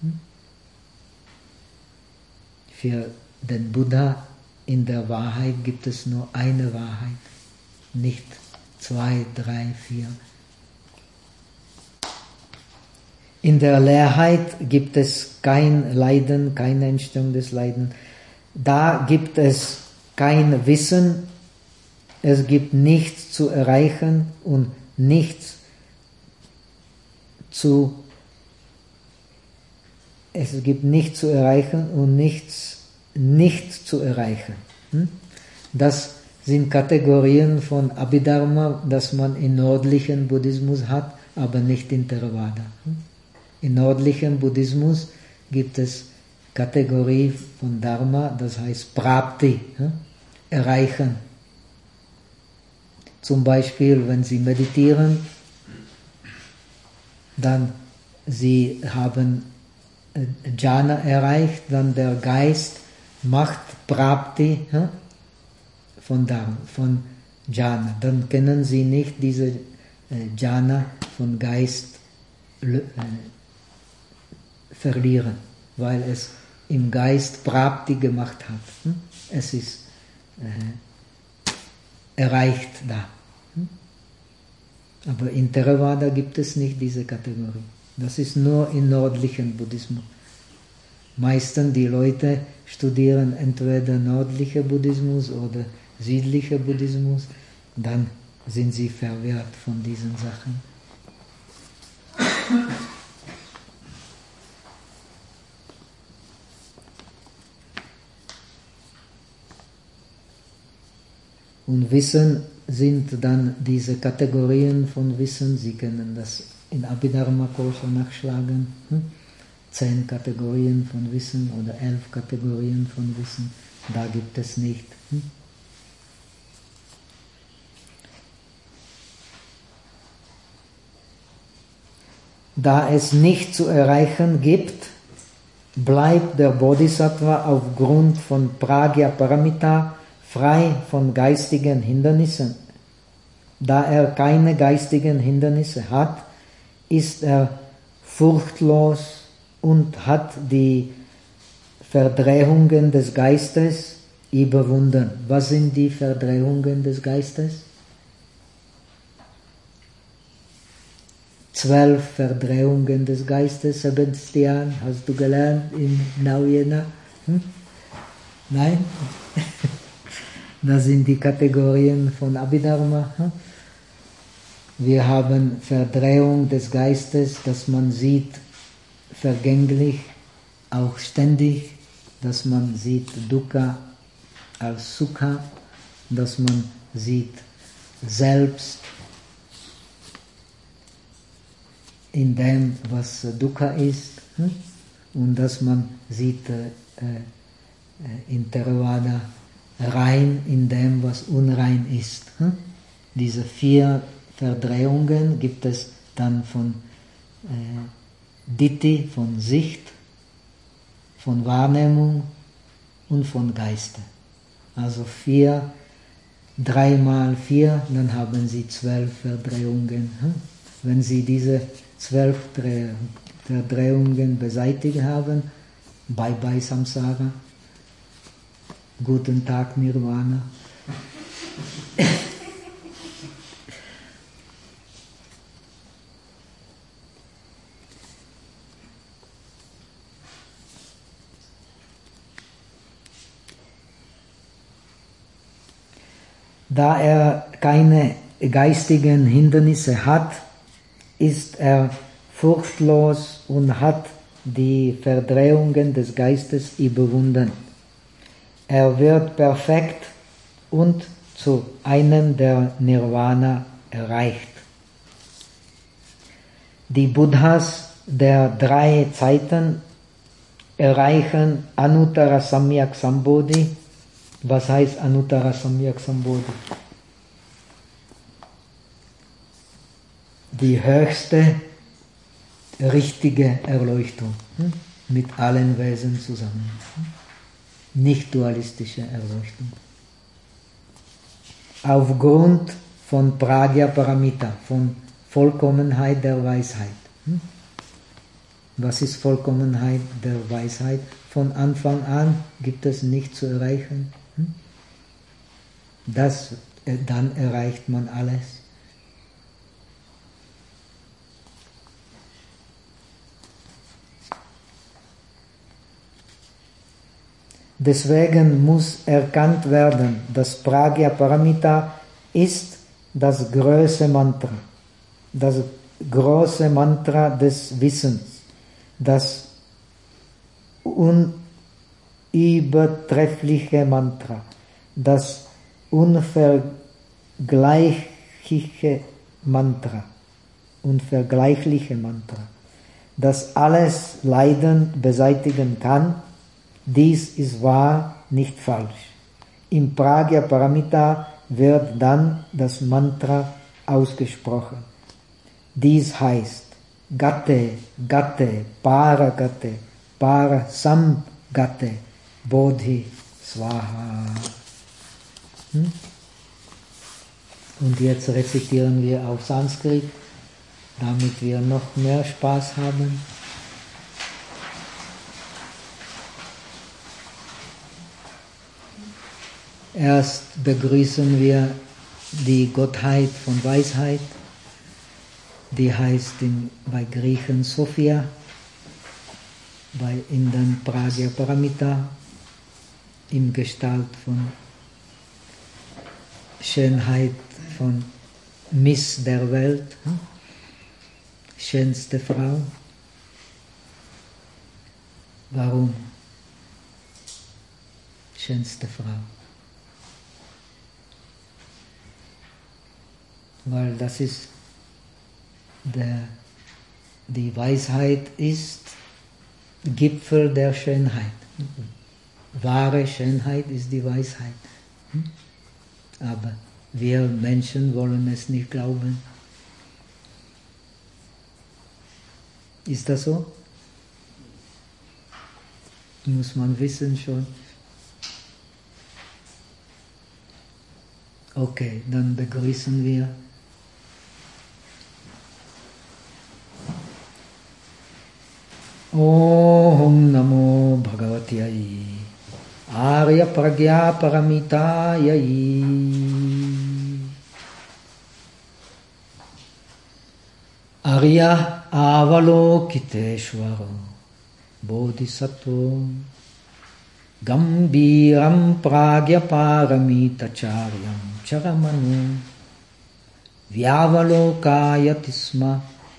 Für den Buddha in der Wahrheit gibt es nur eine Wahrheit, nicht zwei, drei, vier. In der Leerheit gibt es kein Leiden, keine Entstehung des Leidens. Da gibt es kein Wissen, es gibt nichts zu erreichen und nichts zu es gibt nichts zu erreichen und nichts nicht zu erreichen. Das sind Kategorien von Abhidharma, das man im nördlichen Buddhismus hat, aber nicht in Theravada. Im nördlichen Buddhismus gibt es Kategorie von Dharma, das heißt Prapti, erreichen. Zum Beispiel, wenn Sie meditieren, dann Sie haben Jhana erreicht, dann der Geist macht Prapti von Dharma, von Jhana. Dann können Sie nicht diese Jhana von Geist verlieren, weil es im Geist Prapti gemacht hat. Es ist äh, erreicht da. Aber in Theravada gibt es nicht diese Kategorie. Das ist nur im nördlichen Buddhismus. Meistens die Leute studieren entweder nördlicher Buddhismus oder südlicher Buddhismus, dann sind sie verwirrt von diesen Sachen. Und Wissen sind dann diese Kategorien von Wissen, Sie können das in Abhidharma-Kosha nachschlagen, hm? zehn Kategorien von Wissen oder elf Kategorien von Wissen, da gibt es nicht. Hm? Da es nicht zu erreichen gibt, bleibt der Bodhisattva aufgrund von Pragya Paramita frei von geistigen Hindernissen. Da er keine geistigen Hindernisse hat, ist er furchtlos und hat die Verdrehungen des Geistes überwunden. Was sind die Verdrehungen des Geistes? Zwölf Verdrehungen des Geistes, Sebastian, hast du gelernt in Naujena? Hm? Nein? Das sind die Kategorien von Abhidharma. Hm? Wir haben Verdrehung des Geistes, dass man sieht vergänglich, auch ständig, dass man sieht Dukkha als Sukha, dass man sieht selbst in dem, was Dukkha ist, und dass man sieht in Theravada rein in dem, was unrein ist. Diese vier Verdrehungen gibt es dann von äh, Ditti, von Sicht, von Wahrnehmung und von Geiste. Also vier, drei mal vier, dann haben Sie zwölf Verdrehungen. Wenn Sie diese zwölf Verdrehungen beseitigt haben, bye bye Samsara, guten Tag Nirvana. Da er keine geistigen Hindernisse hat, ist er furchtlos und hat die Verdrehungen des Geistes überwunden. Er wird perfekt und zu einem der Nirvana erreicht. Die Buddhas der drei Zeiten erreichen Anuttara Samyak Sambodhi. Was heißt Anuttara Samyak Sambodhi? Die höchste, richtige Erleuchtung hm? mit allen Wesen zusammen. Hm? Nicht dualistische Erleuchtung. Aufgrund von Pragya Paramita, von Vollkommenheit der Weisheit. Hm? Was ist Vollkommenheit der Weisheit? Von Anfang an gibt es nichts zu erreichen. Hm? Das, dann erreicht man alles. Deswegen muss erkannt werden, dass Pragya Paramita ist das große Mantra, das große Mantra des Wissens, das unübertreffliche Mantra, das unvergleichliche Mantra, unvergleichliche Mantra, das alles Leiden beseitigen kann. Dies ist wahr, nicht falsch. Im Pragya Paramita wird dann das Mantra ausgesprochen. Dies heißt Gate, Gate, Para Gate, Para Sam Gate, Bodhi Swaha. Hm? Und jetzt rezitieren wir auf Sanskrit, damit wir noch mehr Spaß haben. Erst begrüßen wir die Gottheit von Weisheit, die heißt in, bei Griechen Sophia, bei Indern Pragya Paramita, in Gestalt von Schönheit von Miss der Welt, hm? Schönste Frau. Warum? Schönste Frau. Weil das ist, der, die Weisheit ist Gipfel der Schönheit. Wahre Schönheit ist die Weisheit. Aber wir Menschen wollen es nicht glauben. Ist das so? Muss man wissen schon. Okay, dann begrüßen wir Om Namo Bhagavatiyai Arya Pragya Paramitayai. Arya Avalokiteshvaro Bodhisattva Gambiram Pragya Paramitacharyam Charamanu Vyavalokayatisma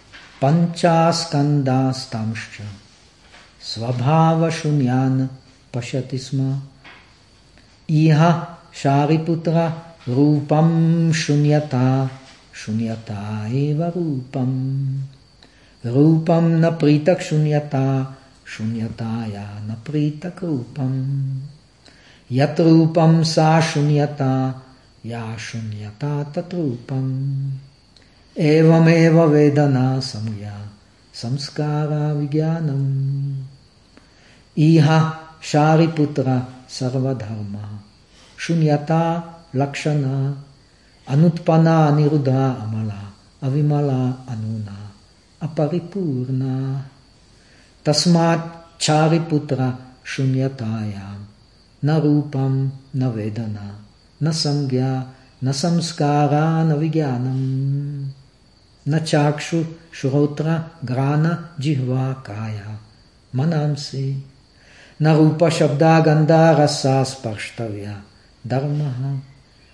Panchaskandastamscha Svabhava Shunyana Pashatisma Iha Shariputra Rupam Shunyata Shunyata eva Rupam Rupam na pritak Shunyata Shunyataya na pritak Rupam Yat Rupam sa Shunyata Ya Shunyata tat Rupam Evam eva Vedana Samya Samskara Vijnanam Iha Shariputra Sarvadharma Shunyata Lakshana Anutpana Aniruddha Amala Avimala Anuna Aparipurna Tasmat Chariputra Shunyatayam Na Rupam Na Vedana Na Samgya Na Samskara Na Vijnanam Na Chakshu Shrotra Grana Jihva Kaya Manamsi Na Rupa Shabda Gandha Rasa Sparštavya Dharmaha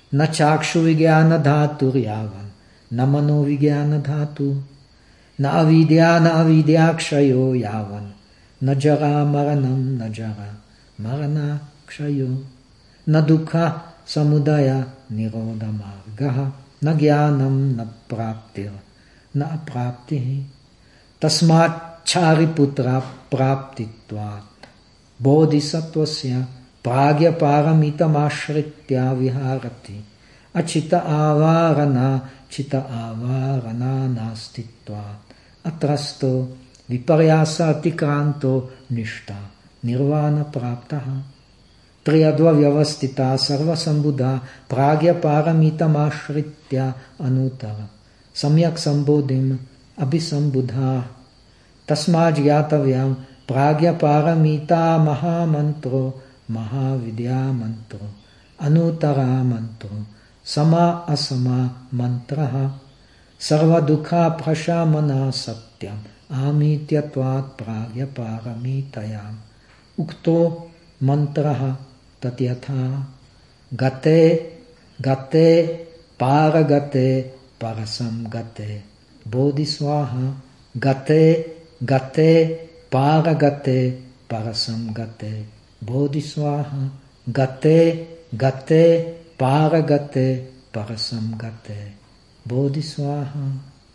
na chakshu vigyana dhatu yavan, na mano vigyana dhatu, na avidya na avidyakshayo yavan, na jara maranam na jara marana kshayo, na dukha samudaya nirodha margaha, na jnanam na praptir na apraptihi, tasmat chariputra praptitvat, bodhisattvasya pragya paramitam ashritya viharati, achita avarana chita avarana nastitvat, atrasto viparyasa atikranto nishta nirvana praptaha, triyadva vyavastita sarva sambuddha pragya paramitam ashritya anutara, samyak sambodhim abhisambuddha, tasmad jnatavyam pragya paramita mahamantro mahavidya mantro anutara mantro sama asama mantraha sarva dukha prashamana satyam amityatvat pragya paramitayam ukto mantraha tatyatha gate gate paragate parasam gate bodhiswaha gate gate paragate parasam gate bodhiswaha gate gate paragate parasam gate bodhiswaha.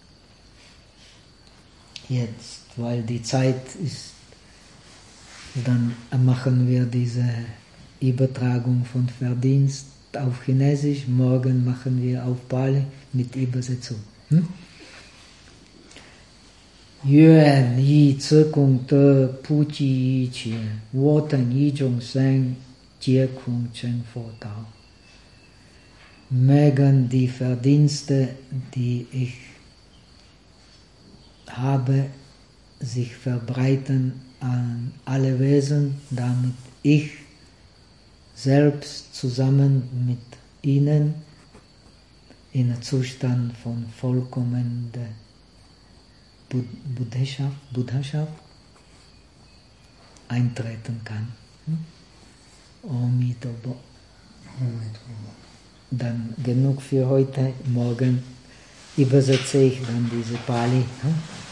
Jetzt, weil die Zeit ist, dann machen wir diese Übertragung von Verdienst auf Chinesisch, morgen machen wir auf Pali mit Übersetzung. Hm? Yuan yi zi kung te pu ji yi qie, wo teng yi zhong seng, jie kung cheng fo dao. Mögen die Verdienste, die ich habe, sich verbreiten an alle Wesen, damit ich selbst zusammen mit ihnen in einen Zustand von vollkommender Buddhaschaft, Buddhaschaft eintreten kann. Omitobo. Dann genug für heute. Morgen übersetze ich dann diese Pali.